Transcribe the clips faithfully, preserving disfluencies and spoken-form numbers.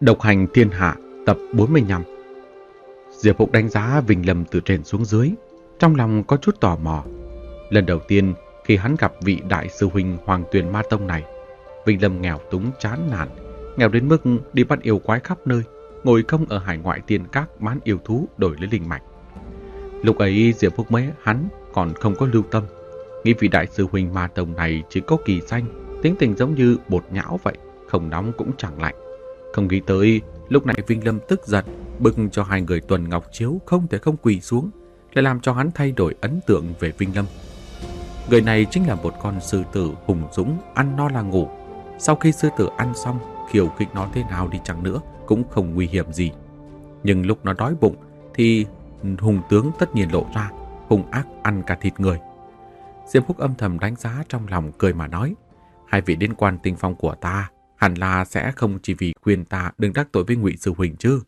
Độc hành thiên hạ tập bốn mươi lăm. Diệp Phục đánh giá Vinh Lâm từ trên xuống dưới, trong lòng có chút tò mò. Lần đầu tiên khi hắn gặp vị đại sư huynh Hoàng Tuyền Ma Tông này, Vinh Lâm nghèo túng chán nản, nghèo đến mức đi bắt yêu quái khắp nơi, ngồi không ở hải ngoại tiên các bán yêu thú đổi lấy linh mạch. Lúc ấy Diệp Phục mấy hắn còn không có lưu tâm, nghĩ vị đại sư huynh Ma Tông này chỉ có kỳ danh, tính tình giống như bột nhão vậy, không nóng cũng chẳng lạnh. Không nghĩ tới lúc này Vinh Lâm tức giận, bực cho hai người Tuần Ngọc Chiếu không thể không quỳ xuống, lại làm cho hắn thay đổi ấn tượng về Vinh Lâm. Người này chính là một con sư tử hùng dũng, ăn no là ngủ. Sau khi sư tử ăn xong, khiêu khích nó thế nào đi chăng nữa cũng không nguy hiểm gì. Nhưng lúc nó đói bụng thì hùng tướng tất nhiên lộ ra, hung ác ăn cả thịt người. Diệp Phúc âm thầm đánh giá trong lòng, cười mà nói: hai vị đến Quan Tinh Phong của ta hẳn là sẽ không chỉ vì khuyên ta đừng đắc tội với Ngụy sư huynh chứ.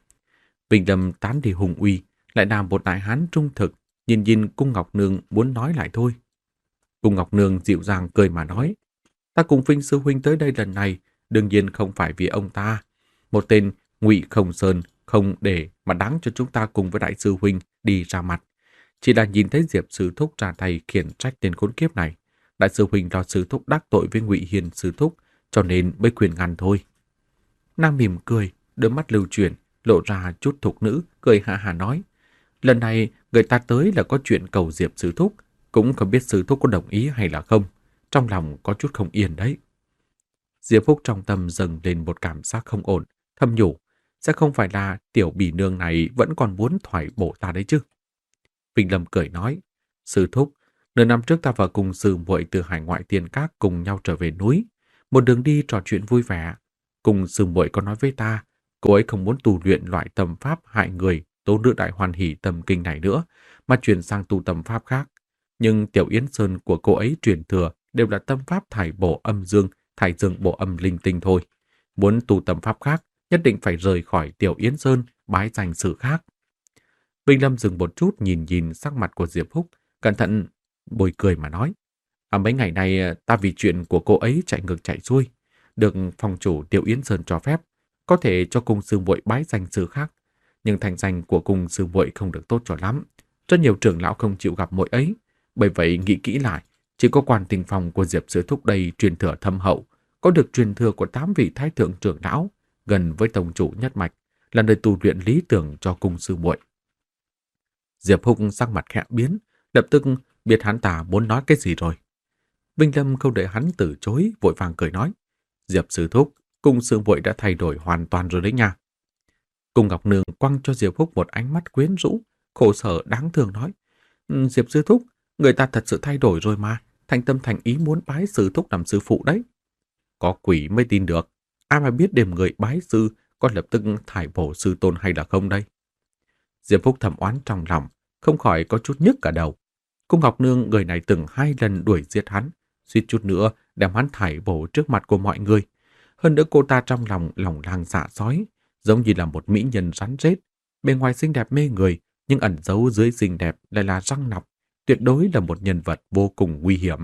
Vinh Lâm tán đi hùng uy, lại làm một đại hán trung thực, nhìn nhìn Cung Ngọc Nương muốn nói lại thôi. Cung Ngọc Nương dịu dàng cười mà nói: ta cùng Vinh sư huynh tới đây lần này đương nhiên không phải vì ông ta. Một tên Ngụy Không Sơn không để mà đáng cho chúng ta cùng với đại sư huynh đi ra mặt. Chỉ là nhìn thấy Diệp sư thúc ra tay khiển trách tên khốn kiếp này, đại sư huynh lo sư thúc đắc tội với Ngụy Hiền sư thúc, cho nên mới khuyên ngăn thôi. Nam mỉm cười, đôi mắt lưu chuyển, lộ ra chút thục nữ, cười hạ hà nói: lần này người ta tới là có chuyện cầu Diệp sư thúc, cũng không biết sư thúc có đồng ý hay là không, trong lòng có chút không yên đấy. Diệp Phúc trong tâm dâng lên một cảm giác không ổn, thầm nhủ: sẽ không phải là tiểu bỉ nương này vẫn còn muốn thoái bổ ta đấy chứ. Vinh Lâm cười nói: sư thúc, nửa năm trước ta và cùng sư muội từ hải ngoại tiên các cùng nhau trở về núi, một đường đi trò chuyện vui vẻ. Cùng sư muội có nói với ta, cô ấy không muốn tu luyện loại tâm pháp hại người tố nữ đại hoàn hỷ tâm kinh này nữa, mà chuyển sang tu tâm pháp khác. Nhưng tiểu Yến Sơn của cô ấy truyền thừa đều là tâm pháp thải bổ âm dương, thải dương bổ âm linh tinh thôi. Muốn tu tâm pháp khác, nhất định phải rời khỏi tiểu Yến Sơn, bái danh sự khác. Vinh Lâm dừng một chút nhìn nhìn sắc mặt của Diệp Phúc, cẩn thận bồi cười mà nói: à, mấy ngày nay ta vì chuyện của cô ấy chạy ngược chạy xuôi, được phòng chủ Tiểu Yến Sơn cho phép, có thể cho cung sư muội bái danh sư khác, nhưng thành danh của cung sư muội không được tốt cho lắm. Rất nhiều trưởng lão không chịu gặp muội ấy, bởi vậy nghĩ kỹ lại, chỉ có Quan Tinh Phong của Diệp sư thúc đây truyền thừa thâm hậu, có được truyền thừa của tám vị thái thượng trưởng lão, gần với tông chủ nhất mạch, là nơi tu luyện lý tưởng cho cung sư muội. Diệp Phúc sắc mặt khẽ biến, lập tức biết hắn ta muốn nói cái gì rồi. Vinh Lâm không đợi hắn từ chối, vội vàng cười nói: Diệp sư thúc, cung sư muội đã thay đổi hoàn toàn rồi đấy nha. Cung Ngọc Nương quăng cho Diệp Phúc một ánh mắt quyến rũ, khổ sở đáng thương nói: Diệp sư thúc, người ta thật sự thay đổi rồi mà, thành tâm thành ý muốn bái sư thúc làm sư phụ đấy. Có quỷ mới tin được, ai mà biết đêm người bái sư có lập tức thải bổ sư tôn hay là không đây. Diệp Phúc thầm oán trong lòng, không khỏi có chút nhức cả đầu. Cung Ngọc Nương người này từng hai lần đuổi giết hắn, suýt chút nữa đem hắn thải bổ trước mặt của mọi người. Hơn nữa cô ta trong lòng lòng lang dạ sói, giống như là một mỹ nhân rắn rết, bề ngoài xinh đẹp mê người, nhưng ẩn giấu dưới xinh đẹp lại là răng nọc, tuyệt đối là một nhân vật vô cùng nguy hiểm.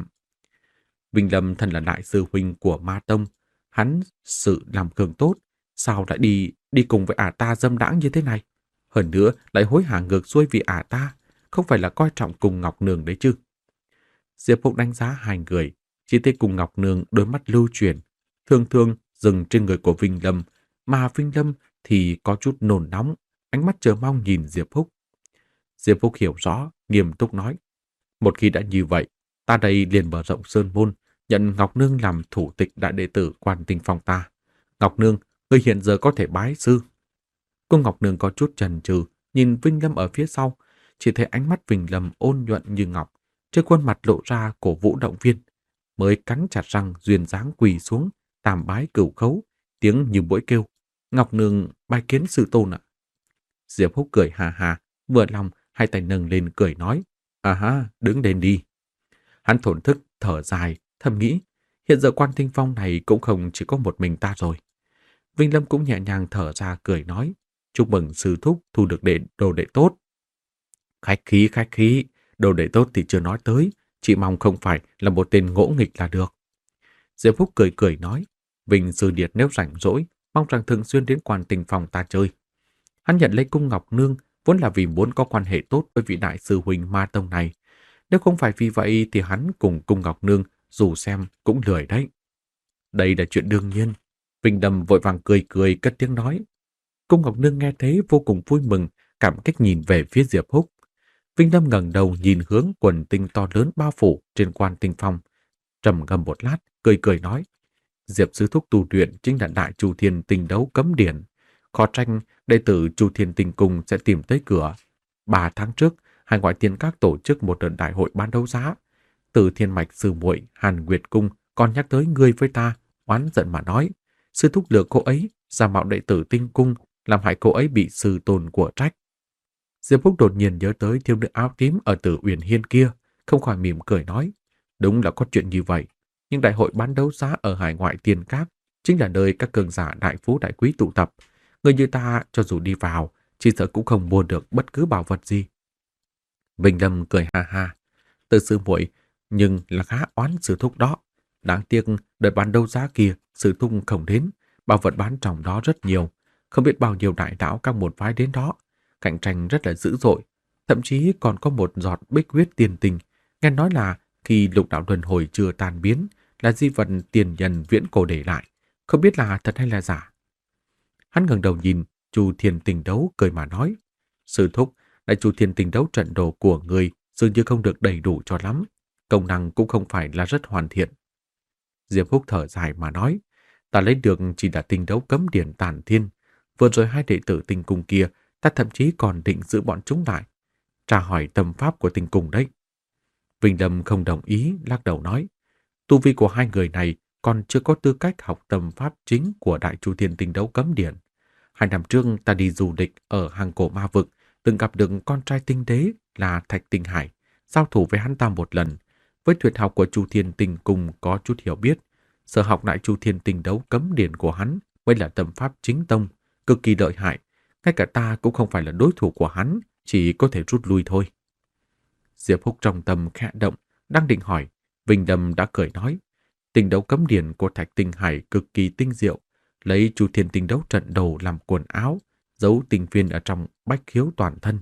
Vinh Lâm thân là đại sư huynh của Ma Tông, hắn sự làm cường tốt, sao lại đi đi cùng với ả ta dâm đãng như thế này? Hơn nữa lại hối hả ngược xuôi vì ả ta, không phải là coi trọng Cung Ngọc Nương đấy chứ. Diệp Phúc đánh giá hai người, chỉ thấy Cung Ngọc Nương đôi mắt lưu chuyển, thường thường dừng trên người của Vinh Lâm, mà Vinh Lâm thì có chút nôn nóng, ánh mắt chờ mong nhìn Diệp Phúc. Diệp Phúc hiểu rõ, nghiêm túc nói: một khi đã như vậy, ta đây liền mở rộng sơn môn, nhận Ngọc Nương làm thủ tịch đại đệ tử Quan Tinh Phong ta. Ngọc Nương, người hiện giờ có thể bái sư. Cung Ngọc Nương có chút chần chừ, nhìn Vinh Lâm ở phía sau, chỉ thấy ánh mắt Vinh Lâm ôn nhuận như ngọc, trên khuôn mặt lộ ra cổ vũ động viên, mới cắn chặt răng duyên dáng quỳ xuống, tam bái cửu khấu, tiếng như mũi kêu: Ngọc Nương bái kiến sư tôn ạ. Diệp Phúc cười hà hà, vừa lòng, hai tay nâng lên cười nói: à ha, đứng lên đi. Hắn thổn thức thở dài, thầm nghĩ: hiện giờ Quan Tinh Phong này cũng không chỉ có một mình ta rồi. Vinh Lâm cũng nhẹ nhàng thở ra cười nói: chúc mừng sư thúc thu được đệ đồ đệ tốt. Khách khí khách khí, đồ đệ tốt thì chưa nói tới, chỉ mong không phải là một tên ngỗ nghịch là được. Diệp Phúc cười cười nói: Vinh sư điệt nếu rảnh rỗi, mong rằng thường xuyên đến Quan Tinh phòng ta chơi. Hắn nhận lấy cung Ngọc Nương vốn là vì muốn có quan hệ tốt với vị đại sư huynh Ma Tông này. Nếu không phải vì vậy thì hắn cùng cung Ngọc Nương dù xem cũng lười đấy. Đây là chuyện đương nhiên. Vinh Đâm vội vàng cười cười cất tiếng nói. Cung Ngọc Nương nghe thấy vô cùng vui mừng, cảm kích nhìn về phía Diệp Húc. Vinh Đâm ngẩng đầu nhìn hướng quần tinh to lớn bao phủ trên Quan Tinh Phong, trầm ngâm một lát, cười cười nói: Diệp sư thúc tu luyện chính là Đại Chu Thiên Tinh Đấu Cấm Điển, khó tranh đệ tử Chu Thiên Tinh Cung sẽ tìm tới cửa. Ba tháng trước, Hải Ngoại Tiên Các tổ chức một đợt đại hội bán đấu giá. Từ Thiên Mạch sư muội Hàn Nguyệt Cung còn nhắc tới ngươi với ta, oán giận mà nói: sư thúc lừa cô ấy, giả mạo đệ tử Tinh Cung, làm hại cô ấy bị sư tôn của trách. Diệp Húc đột nhiên nhớ tới thiếu nữ áo tím ở Tử Uyển Hiên kia, không khỏi mỉm cười nói: đúng là có chuyện như vậy, nhưng đại hội bán đấu giá ở Hải Ngoại Tiên Các chính là nơi các cường giả đại phú đại quý tụ tập. Người như ta cho dù đi vào, chỉ sợ cũng không mua được bất cứ bảo vật gì. Vinh Lâm cười ha ha: Từ sư muội nhưng là khá oán sư thúc đó. Đáng tiếc đợi bán đấu giá kia sư thúc không đến, bảo vật bán trong đó rất nhiều, không biết bao nhiêu đại đạo các một phái đến đó, cạnh tranh rất là dữ dội, thậm chí còn có một giọt bích huyết tiền tình. Nghe nói là khi lục đạo luân hồi chưa tan biến, là di vật tiền nhân viễn cổ để lại, không biết là thật hay là giả. Hắn ngẩng đầu nhìn Chu Thiên Tinh Đấu cười mà nói: sư thúc, đại Chu Thiên Tinh Đấu trận đồ của người dường như không được đầy đủ cho lắm, công năng cũng không phải là rất hoàn thiện. Diệp Húc thở dài mà nói: ta lấy được chỉ là tinh đấu cấm điển tản thiên, vừa rồi hai đệ tử Tinh Cung kia, ta thậm chí còn định giữ bọn chúng lại, tra hỏi tâm pháp của Tinh Cung đấy. Vinh Lâm không đồng ý, lắc đầu nói: tu vi của hai người này còn chưa có tư cách học tâm pháp chính của Đại Chu Thiên Tinh Đấu Cấm Điển. Hai năm trước ta đi du lịch ở Hàng Cổ Ma Vực, từng gặp được con trai tinh đế là Thạch Tinh Hải, giao thủ với hắn ta một lần. Với tuyệt học của Chu Thiên Tinh Cung có chút hiểu biết, sở học Đại Chu Thiên Tinh Đấu Cấm Điển của hắn mới là tâm pháp chính tông, cực kỳ lợi hại. Ngay cả ta cũng không phải là đối thủ của hắn, chỉ có thể rút lui thôi. Diệp Húc trong tâm khẽ động, đang định hỏi, Vinh Đâm đã cười nói: Tinh đấu cấm điển của Thạch Tinh Hải cực kỳ tinh diệu, lấy Chu Thiên Tinh Đấu trận đồ làm quần áo, giấu tinh viên ở trong bách khiếu toàn thân.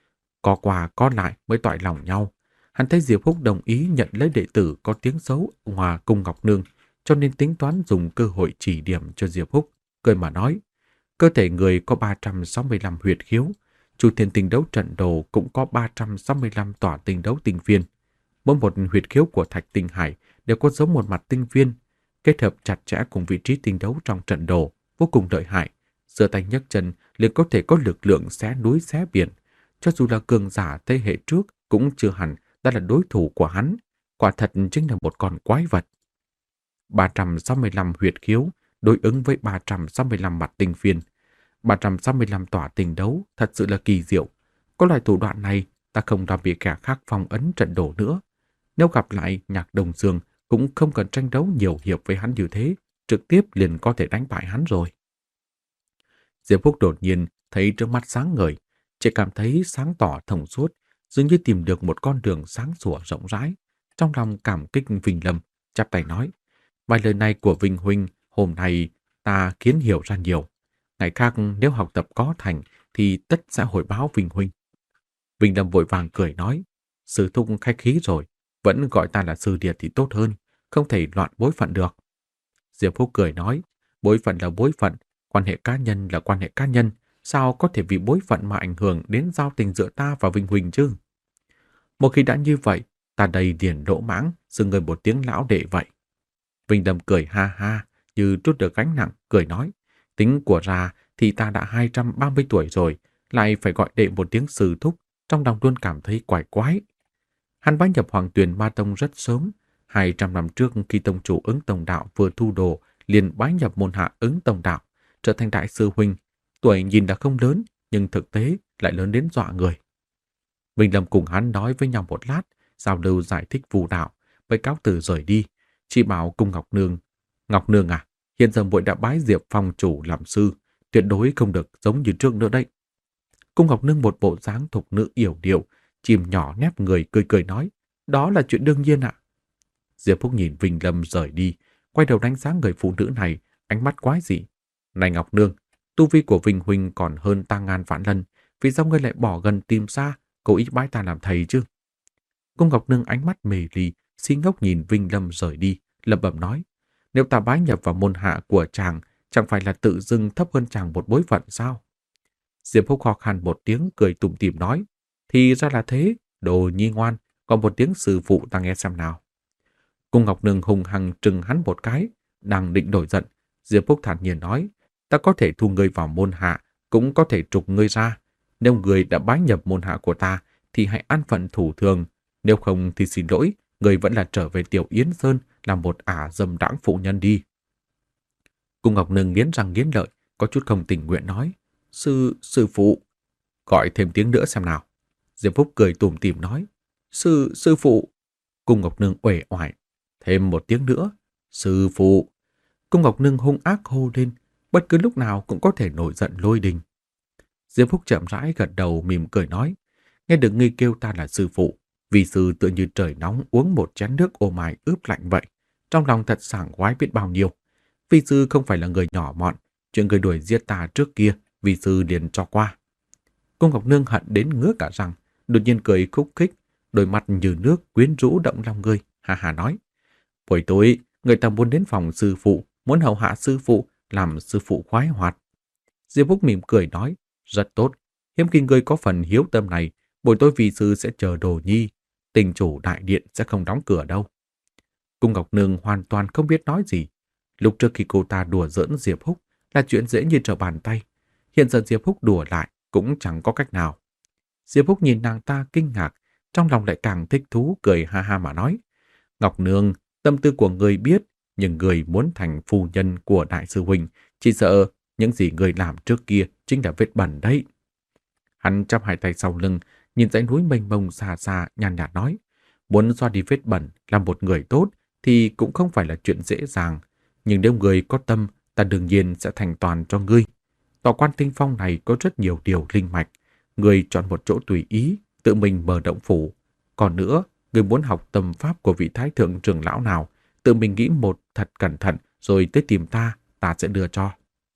Có qua có lại mới toại lòng nhau. Hắn thấy Diệp Húc đồng ý nhận lấy đệ tử có tiếng xấu Hòa Cung Ngọc Nương, cho nên tính toán dùng cơ hội chỉ điểm cho Diệp Húc, cười mà nói: cơ thể người có ba trăm sáu mươi lăm huyệt khiếu, Chu Thiên Tinh Đấu trận đồ cũng có ba trăm sáu mươi lăm tỏa tinh đấu tinh viên. Mỗi một huyệt khiếu của Thạch Tinh Hải đều có giống một mặt tinh viên, kết hợp chặt chẽ cùng vị trí tinh đấu trong trận đồ, vô cùng lợi hại. Giơ tay nhấc chân liền có thể có lực lượng xé núi xé biển, cho dù là cường giả thế hệ trước cũng chưa hẳn đã là đối thủ của hắn. Quả thật chính là một con quái vật. ba trăm sáu mươi lăm huyệt khiếu đối ứng với ba trăm sáu mươi lăm mặt tinh viên, ba trăm sáu mươi lăm tỏa tinh đấu, thật sự là kỳ diệu. Có loại thủ đoạn này, ta không làm bị kẻ khác phong ấn trận đồ nữa. Nếu gặp lại Nhạc Đồng Dương, cũng không cần tranh đấu nhiều hiệp với hắn như thế, trực tiếp liền có thể đánh bại hắn rồi. Diệp Húc đột nhiên thấy trước mắt sáng ngời, chỉ cảm thấy sáng tỏ thông suốt, dường như tìm được một con đường sáng sủa rộng rãi. Trong lòng cảm kích Vinh Lâm, chắp tay nói: vài lời này của Vinh huynh, hôm nay ta khiến hiểu ra nhiều. Ngày khác nếu học tập có thành thì tất sẽ hồi báo Vinh huynh. Vinh Lâm vội vàng cười nói: sư thúc khách khí rồi, vẫn gọi ta là sư điệt thì tốt hơn, không thể loạn bối phận được. Diệp Húc cười nói: bối phận là bối phận, quan hệ cá nhân là quan hệ cá nhân, sao có thể vì bối phận mà ảnh hưởng đến giao tình giữa ta và Vinh huynh chứ? Một khi đã như vậy, ta đây liền đỗ mãng, xưng người một tiếng lão đệ vậy. Vinh Lâm cười ha ha, như trút được gánh nặng, cười nói: tính của ra thì ta đã hai trăm ba mươi tuổi rồi, lại phải gọi đệ một tiếng sư thúc, trong lòng luôn cảm thấy quái quái. Hắn bái nhập Hoàng Tuyền Ma Tông rất sớm, hai trăm năm trước khi tông chủ Ứng Tông Đạo vừa thu đồ, liền bái nhập môn hạ Ứng Tông Đạo, trở thành đại sư huynh. Tuổi nhìn đã không lớn, nhưng thực tế lại lớn đến dọa người. Vinh Lâm cùng hắn nói với nhau một lát, giao lưu giải thích phù đạo, với cáo từ rời đi. Chỉ bảo cùng Ngọc Nương: Ngọc Nương à, hiện giờ muội đã bái Diệp Phong chủ làm sư, tuyệt đối không được giống như trước nữa đấy. Cung Ngọc Nương một bộ dáng thục nữ yểu điệu, chìm nhỏ nép người cười cười nói: đó là chuyện đương nhiên ạ. Diệp Phúc nhìn Vinh Lâm rời đi, quay đầu đánh giá người phụ nữ này, ánh mắt quái dị. Này Ngọc Nương, tu vi của Vinh Huynh còn hơn ta ngàn vạn lần, vì sao ngươi lại bỏ gần tìm xa, cố ý bái ta làm thầy chứ? Cung Ngọc Nương ánh mắt mề lì, si ngốc nhìn Vinh Lâm rời đi, lẩm bẩm nói, nếu ta bái nhập vào môn hạ của chàng, chẳng phải là tự dưng thấp hơn chàng một bối phận sao? Diệp Húc ho khan một tiếng cười tủm tỉm nói, thì ra là thế, đồ nhi ngoan, còn một tiếng sư phụ ta nghe xem nào. Cung Ngọc Nương hùng hăng trừng hắn một cái, đang định đổi giận, Diệp Húc thản nhiên nói, ta có thể thu ngươi vào môn hạ, cũng có thể trục ngươi ra. Nếu ngươi đã bái nhập môn hạ của ta, thì hãy an phận thủ thường. Nếu không thì xin lỗi, ngươi vẫn là trở về Tiểu Yến Sơn làm một ả dâm đãng phụ nhân đi. Cung Ngọc Nương nghiến răng nghiến lợi, có chút không tình nguyện nói, sư, sư phụ. Gọi thêm tiếng nữa xem nào. Diệp Phúc cười tủm tỉm nói, sư, sư phụ. Cung Ngọc Nương uể oải, thêm một tiếng nữa, sư phụ. Cung Ngọc Nương hung ác hô lên, bất cứ lúc nào cũng có thể nổi giận lôi đình. Diệp Phúc chậm rãi gật đầu mỉm cười nói, nghe được ngươi kêu ta là sư phụ, vì sư tựa như trời nóng uống một chén nước ô mai ướp lạnh vậy, trong lòng thật sảng khoái biết bao nhiêu. Vì sư không phải là người nhỏ mọn, chuyện người đuổi giết ta trước kia, vì sư liền cho qua. Cung Ngọc Nương hận đến ngứa cả răng, đột nhiên cười khúc khích, đôi mắt như nước quyến rũ động lòng người, hà hà nói, buổi tối người ta muốn đến phòng sư phụ, muốn hầu hạ sư phụ, làm sư phụ khoái hoạt. Diệp Phúc mỉm cười nói, rất tốt, hiếm khi ngươi có phần hiếu tâm này, buổi tối vị sư sẽ chờ đồ nhi, tình chủ đại điện sẽ không đóng cửa đâu. Cung Ngọc Nương hoàn toàn không biết nói gì. Lúc trước khi cô ta đùa giỡn Diệp Húc là chuyện dễ như trở bàn tay, hiện giờ Diệp Húc đùa lại cũng chẳng có cách nào. Diệp Húc nhìn nàng ta kinh ngạc, trong lòng lại càng thích thú, cười ha ha mà nói, Ngọc Nương, tâm tư của người biết, nhưng người muốn thành phu nhân của đại sư huynh, chỉ sợ những gì người làm trước kia chính là vết bẩn đấy. Hắn chắp hai tay sau lưng, nhìn dãy núi mênh mông xa xa, nhàn nhạt nói, muốn xoa đi vết bẩn, làm một người tốt thì cũng không phải là chuyện dễ dàng, nhưng nếu người có tâm, ta đương nhiên sẽ thành toàn cho ngươi. Tòa Quan Tinh Phong này có rất nhiều điều linh mạch, người chọn một chỗ tùy ý, tự mình mở động phủ. Còn nữa, người muốn học tâm pháp của vị thái thượng trưởng lão nào, tự mình nghĩ một thật cẩn thận rồi tới tìm ta, ta sẽ đưa cho.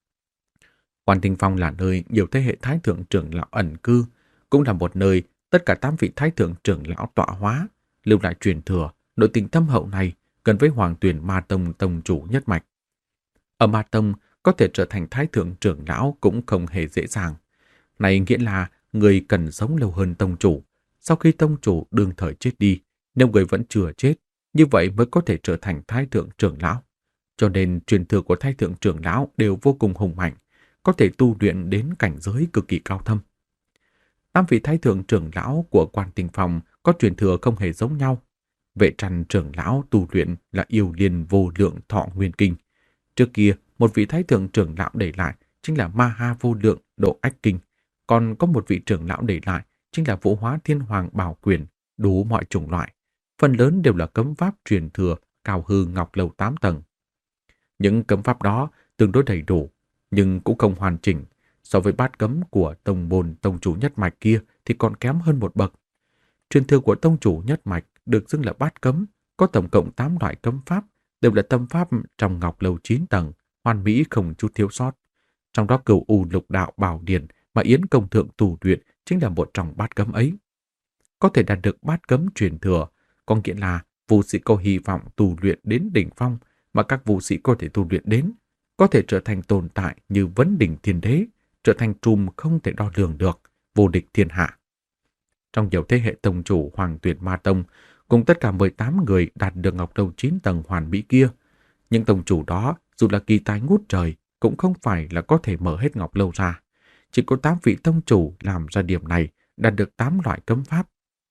Quan Tinh Phong là nơi nhiều thế hệ thái thượng trưởng lão ẩn cư, cũng là một nơi tất cả tám vị thái thượng trưởng lão tọa hóa, lưu lại truyền thừa, nội tình thâm hậu này gần với Hoàng Tuyền Ma Tông tông chủ nhất mạch. Ở Ma Tông, có thể trở thành thái thượng trưởng lão cũng không hề dễ dàng. Này nghĩa là người cần sống lâu hơn tông chủ. Sau khi tông chủ đương thời chết đi, nếu người vẫn chưa chết, như vậy mới có thể trở thành thái thượng trưởng lão. Cho nên truyền thừa của thái thượng trưởng lão đều vô cùng hùng mạnh, có thể tu luyện đến cảnh giới cực kỳ cao thâm. Tám vị thái thượng trưởng lão của Quan Tinh Phong có truyền thừa không hề giống nhau. Vệ Trăn trưởng lão tu luyện là yêu liên vô lượng thọ nguyên kinh. Trước kia, một vị thái thượng trưởng lão để lại chính là ma ha vô lượng độ ách kinh. Còn có một vị trưởng lão để lại chính là vũ hóa thiên hoàng bảo quyền, đủ mọi chủng loại. Phần lớn đều là cấm pháp truyền thừa cao hư ngọc lầu tám tầng. Những cấm pháp đó tương đối đầy đủ, nhưng cũng không hoàn chỉnh. So với bát cấm của tông môn tông chủ nhất mạch kia thì còn kém hơn một bậc. Truyền thừa của tông chủ nhất mạch được xưng là bát cấm, có tổng cộng tám loại cấm pháp, đều là tâm pháp trong ngọc lầu chín tầng, hoàn mỹ không chút thiếu sót. Trong đó Cửu U Lục Đạo Bảo Điển mà Yến Công Thượng tu luyện chính là một trong bát cấm ấy. Có thể đạt được bát cấm truyền thừa, có nghĩa là vũ sĩ có hy vọng tu luyện đến đỉnh phong mà các vũ sĩ có thể tu luyện đến, có thể trở thành tồn tại như vấn đỉnh thiên đế, trở thành trùm không thể đo lường được, vô địch thiên hạ. Trong nhiều thế hệ tông chủ Hoàng Tuyền Ma Tông, cùng tất cả mười tám người đạt được ngọc lầu chín tầng hoàn mỹ kia, những tông chủ đó dù là kỳ tài ngút trời cũng không phải là có thể mở hết ngọc lâu ra. Chỉ có tám vị tông chủ làm ra điểm này, đạt được tám loại cấm pháp.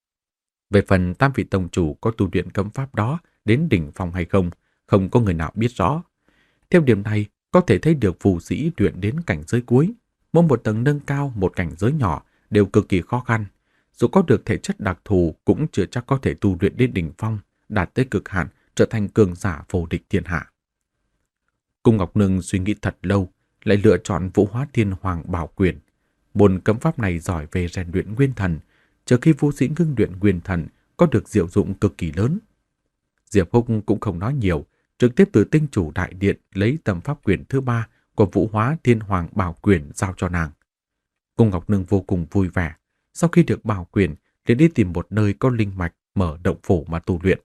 Về phần tám vị tông chủ có tu luyện cấm pháp đó đến đỉnh phong hay không, không có người nào biết rõ. Theo điểm này, có thể thấy được phù sĩ luyện đến cảnh giới cuối, mỗi một tầng nâng cao một cảnh giới nhỏ đều cực kỳ khó khăn. Dù có được thể chất đặc thù cũng chưa chắc có thể tu luyện đến đỉnh phong, đạt tới cực hạn, trở thành cường giả vô địch thiên hạ. Cung Ngọc Nương suy nghĩ thật lâu, lại lựa chọn Vũ Hóa Thiên Hoàng Bảo Quyền. Môn cấm pháp này giỏi về rèn luyện nguyên thần, chờ khi vũ sĩ ngưng luyện nguyên thần có được diệu dụng cực kỳ lớn. Diệp Húc cũng không nói nhiều, trực tiếp từ tinh chủ đại điện lấy tâm pháp quyền thứ ba của Vũ Hóa Thiên Hoàng bảo quyền giao cho nàng. Cung Ngọc Nương vô cùng vui vẻ, sau khi được bảo quyền liền đi tìm một nơi có linh mạch mở động phủ mà tu luyện.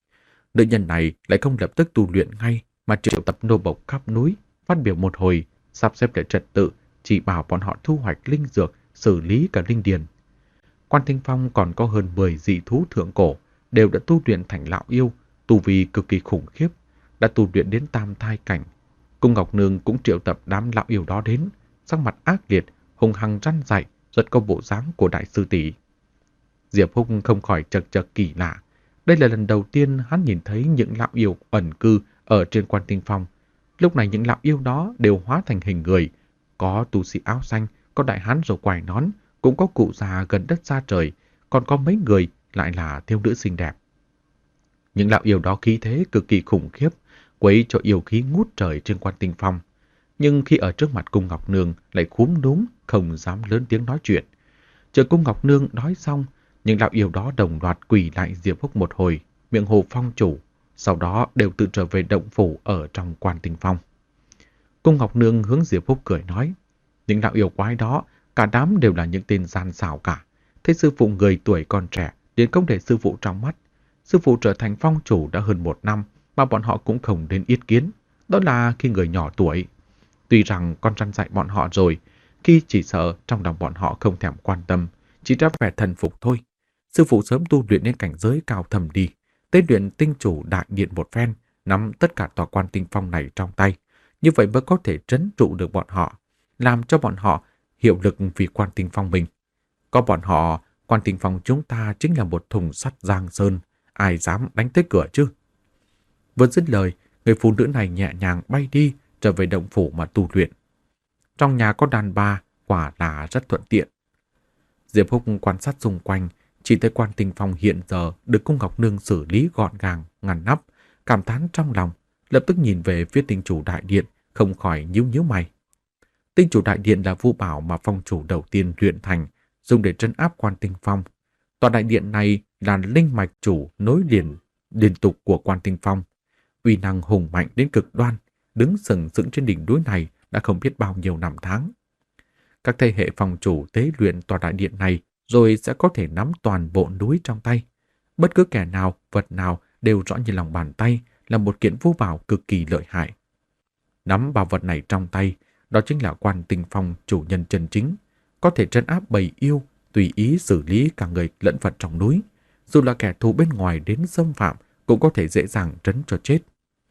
Nữ nhân này lại không lập tức tu luyện ngay mà triệu tập nô bộc khắp núi, phát biểu một hồi, sắp xếp lại trật tự, chỉ bảo bọn họ thu hoạch linh dược, xử lý cả linh điền. Quan Tinh Phong còn có hơn mười dị thú thượng cổ, đều đã tu luyện thành lão yêu, tu vi cực kỳ khủng khiếp, đã tu luyện đến tam thai cảnh. Cung Ngọc Nương cũng triệu tập đám lão yêu đó đến, sắc mặt ác liệt, hung hăng răn dạy, rất có bộ dáng của đại sư tỷ. Diệp Húc không khỏi chật chật kỳ lạ. Đây là lần đầu tiên hắn nhìn thấy những lão yêu ẩn cư ở trên Quan Tinh Phong. Lúc này những lão yêu đó đều hóa thành hình người, có tu sĩ áo xanh, có đại hán râu quai nón, cũng có cụ già gần đất xa trời, còn có mấy người lại là thiếu nữ xinh đẹp. Những lão yêu đó khí thế cực kỳ khủng khiếp, quấy cho yêu khí ngút trời trên Quan Tinh Phong. Nhưng khi ở trước mặt Cung Ngọc Nương lại cúm núm, không dám lớn tiếng nói chuyện. Chờ Cung Ngọc Nương nói xong, những lão yêu đó đồng loạt quỳ lại Diệp Húc một hồi, miệng hồ phong chủ, sau đó đều tự trở về động phủ ở trong Quan Tinh Phong. Cung Ngọc Nương hướng Diệp Húc cười nói, những lão yêu quái đó, cả đám đều là những tên gian xảo cả. Thấy sư phụ người tuổi còn trẻ, liền không để sư phụ trong mắt. Sư phụ trở thành phong chủ đã hơn một năm, mà bọn họ cũng không đến ý kiến. Đó là khi người nhỏ tuổi. Tuy rằng con răn dạy bọn họ rồi, khi chỉ sợ trong lòng bọn họ không thèm quan tâm, chỉ ra vẻ thần phục thôi. Sư phụ sớm tu luyện đến cảnh giới cao thầm đi, tế luyện tinh chủ đại điện một phen, nắm tất cả tòa Quan Tinh Phong này trong tay. Như vậy mới có thể trấn trụ được bọn họ, làm cho bọn họ hiệu lực vì Quan Tinh Phong mình. Có bọn họ, Quan Tinh Phong chúng ta chính là một thùng sắt giang sơn, ai dám đánh tới cửa chứ? Vừa dứt lời, người phụ nữ này nhẹ nhàng bay đi, trở về động phủ mà tu luyện. Trong nhà có đàn bà, quả là rất thuận tiện. Diệp Húc quan sát xung quanh, chỉ thấy Quan Tinh Phong hiện giờ được Cung Ngọc Nương xử lý gọn gàng, ngăn nắp, cảm thán trong lòng, lập tức nhìn về phía tinh chủ đại điện, không khỏi nhíu nhíu mày. Tinh chủ đại điện là vu bảo mà phong chủ đầu tiên luyện thành, dùng để trấn áp Quan Tinh Phong. Tòa đại điện này là linh mạch chủ nối liền liên tục của Quan Tinh Phong, uy năng hùng mạnh đến cực đoan, đứng sừng sững trên đỉnh núi này đã không biết bao nhiêu năm tháng. Các thế hệ phong chủ tế luyện tòa đại điện này rồi sẽ có thể nắm toàn bộ núi trong tay. Bất cứ kẻ nào, vật nào đều rõ như lòng bàn tay, là một kiện vu bảo cực kỳ lợi hại. Nắm bảo vật này trong tay, đó chính là Quan Tinh Phong chủ nhân chân chính, có thể trấn áp bầy yêu, tùy ý xử lý cả người lẫn vật trong núi. Dù là kẻ thù bên ngoài đến xâm phạm, cũng có thể dễ dàng trấn cho chết.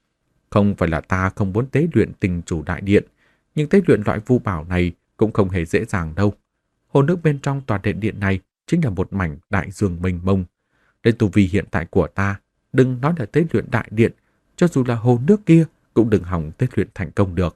Không phải là ta không muốn tế luyện tinh chủ đại điện, nhưng tế luyện loại vu bảo này cũng không hề dễ dàng đâu. Hồ nước bên trong tòa điện điện này chính là một mảnh đại dương mênh mông. Đến tu vi hiện tại của ta, đừng nói là tế luyện đại điện, cho dù là hồ nước kia cũng đừng hỏng tế luyện thành công được.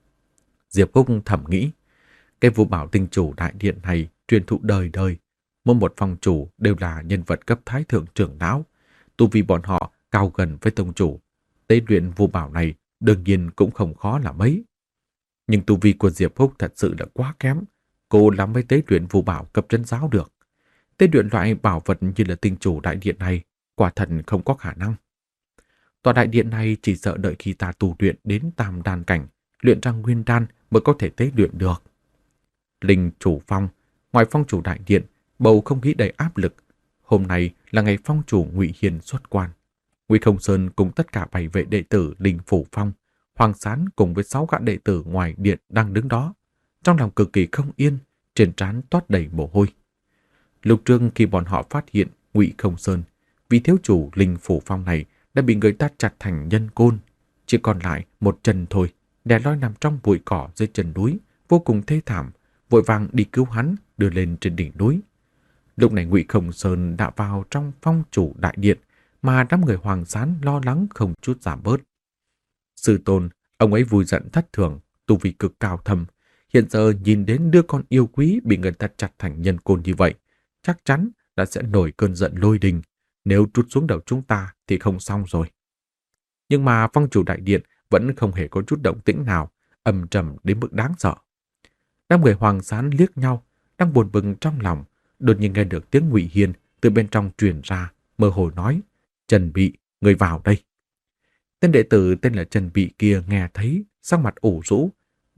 Diệp Húc thầm nghĩ, cái vu bảo tinh chủ đại điện này truyền thụ đời đời, mỗi một phong chủ đều là nhân vật cấp thái thượng trưởng lão, tu vi bọn họ cao gần với tông chủ. Tế luyện vu bảo này đương nhiên cũng không khó là mấy. Nhưng tu vi của Diệp Húc thật sự là quá kém, cô lắm mới tế luyện vu bảo cấp trấn giáo được. Tế luyện loại bảo vật như là tinh chủ đại điện này, quả thật không có khả năng. Tòa đại điện này chỉ sợ đợi khi ta tu luyện đến tam đan cảnh, luyện ra nguyên đan mới có thể tế luyện được. Linh chủ phong, ngoài phong chủ đại điện, bầu không khí đầy áp lực. Hôm nay là ngày phong chủ Ngụy Hiền xuất quan. Ngụy Không Sơn cùng tất cả bảy vệ đệ tử Linh phủ phong, Hoàng Sán cùng với sáu gã đệ tử ngoài điện đang đứng đó, trong lòng cực kỳ không yên, trên trán toát đầy mồ hôi. Lúc trước khi bọn họ phát hiện Ngụy Không Sơn, vị thiếu chủ Linh phủ phong này đã bị người ta chặt thành nhân côn, chỉ còn lại một chân thôi, đè loi nằm trong bụi cỏ dưới chân núi, vô cùng thê thảm, vội vàng đi cứu hắn, đưa lên trên đỉnh núi. Lúc này Ngụy Không Sơn đã vào trong phong chủ đại điện, mà đám người Hoàng Sán lo lắng không chút giảm bớt. Sư tôn, ông ấy vui giận thất thường, tu vi cực cao thâm, hiện giờ nhìn đến đứa con yêu quý bị người ta chặt thành nhân côn như vậy, chắc chắn là sẽ nổi cơn giận lôi đình. Nếu trút xuống đầu chúng ta thì không xong rồi. Nhưng mà phong chủ đại điện vẫn không hề có chút động tĩnh nào, âm trầm đến mức đáng sợ. Đám người Hoàng Sán liếc nhau, đang buồn bực trong lòng, đột nhiên nghe được tiếng Ngụy Hiền từ bên trong truyền ra, mơ hồ nói: "Trần Bị, người vào đây." Tên đệ tử tên là Trần Bị kia nghe thấy, sắc mặt ủ rũ,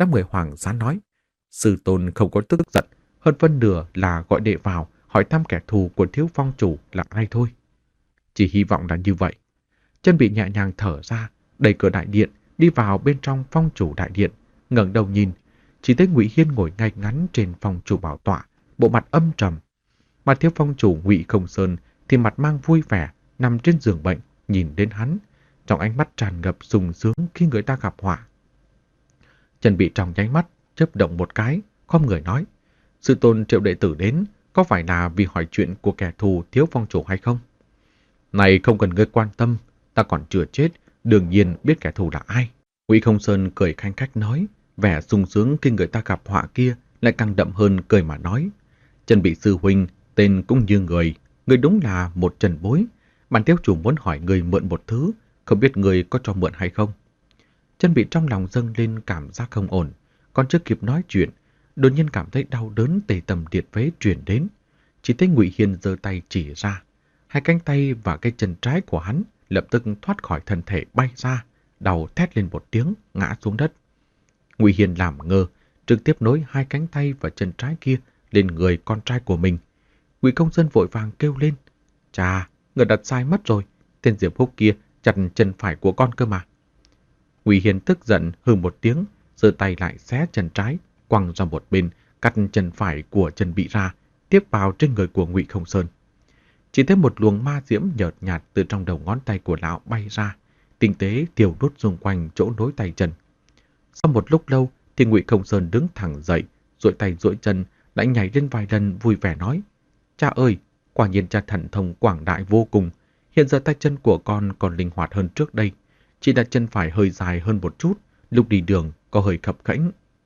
Đám người Hoàng Gián nói, sư tôn không có tức giận, hơn phân nửa là gọi đệ vào hỏi thăm kẻ thù của thiếu phong chủ là ai thôi. Chỉ hy vọng là như vậy. Chân bị nhẹ nhàng thở ra, đẩy cửa đại điện, đi vào bên trong phong chủ đại điện, ngẩng đầu nhìn, chỉ thấy Ngụy Hiên ngồi ngay ngắn trên phong chủ bảo tọa, bộ mặt âm trầm. Mà thiếu phong chủ Ngụy Không Sơn thì mặt mang vui vẻ, nằm trên giường bệnh, nhìn đến hắn, trong ánh mắt tràn ngập sung sướng khi người ta gặp họa. Chân bị trong nháy mắt, chớp động một cái, khom người nói, sư tôn triệu đệ tử đến, có phải là vì hỏi chuyện của kẻ thù thiếu phong chủ hay không? Này không cần ngươi quan tâm, ta còn chưa chết, đương nhiên biết kẻ thù là ai. Ngụy Không Sơn cười khanh khách nói, vẻ sung sướng khi người ta gặp họa kia lại càng đậm hơn cười mà nói. Chân bị sư huynh, tên cũng như người, người đúng là một trần bối. Bản thiếu chủ muốn hỏi người mượn một thứ, không biết người có cho mượn hay không. Chân bị trong lòng dâng lên cảm giác không ổn, còn chưa kịp nói chuyện, đột nhiên cảm thấy đau đớn tề tầm điệt phế truyền đến. Chỉ thấy Ngụy Hiên giơ tay chỉ ra, hai cánh tay và cái chân trái của hắn lập tức thoát khỏi thân thể bay ra, đầu thét lên một tiếng, ngã xuống đất. Ngụy Hiên làm ngơ, trực tiếp nối hai cánh tay và chân trái kia lên người con trai của mình. Ngụy Công Sơn vội vàng kêu lên, chà, người đặt sai mất rồi, tên Diệp Húc kia chặt chân phải của con cơ mà. Ngụy Hiên tức giận hừ một tiếng, giơ tay lại xé chân trái, quăng ra một bên, cắt chân phải của chân bị ra, tiếp vào trên người của Ngụy Không Sơn. Chỉ thấy một luồng ma diễm nhợt nhạt từ trong đầu ngón tay của lão bay ra, tinh tế thiêu đốt xung quanh chỗ nối tay chân. Sau một lúc lâu thì Ngụy Không Sơn đứng thẳng dậy, duỗi tay duỗi chân, đã nhảy lên vài lần vui vẻ nói, cha ơi, quả nhiên cha thần thông quảng đại vô cùng, hiện giờ tay chân của con còn linh hoạt hơn trước đây, chỉ là chân phải hơi dài hơn một chút, lúc đi đường có hơi khập khẽnh.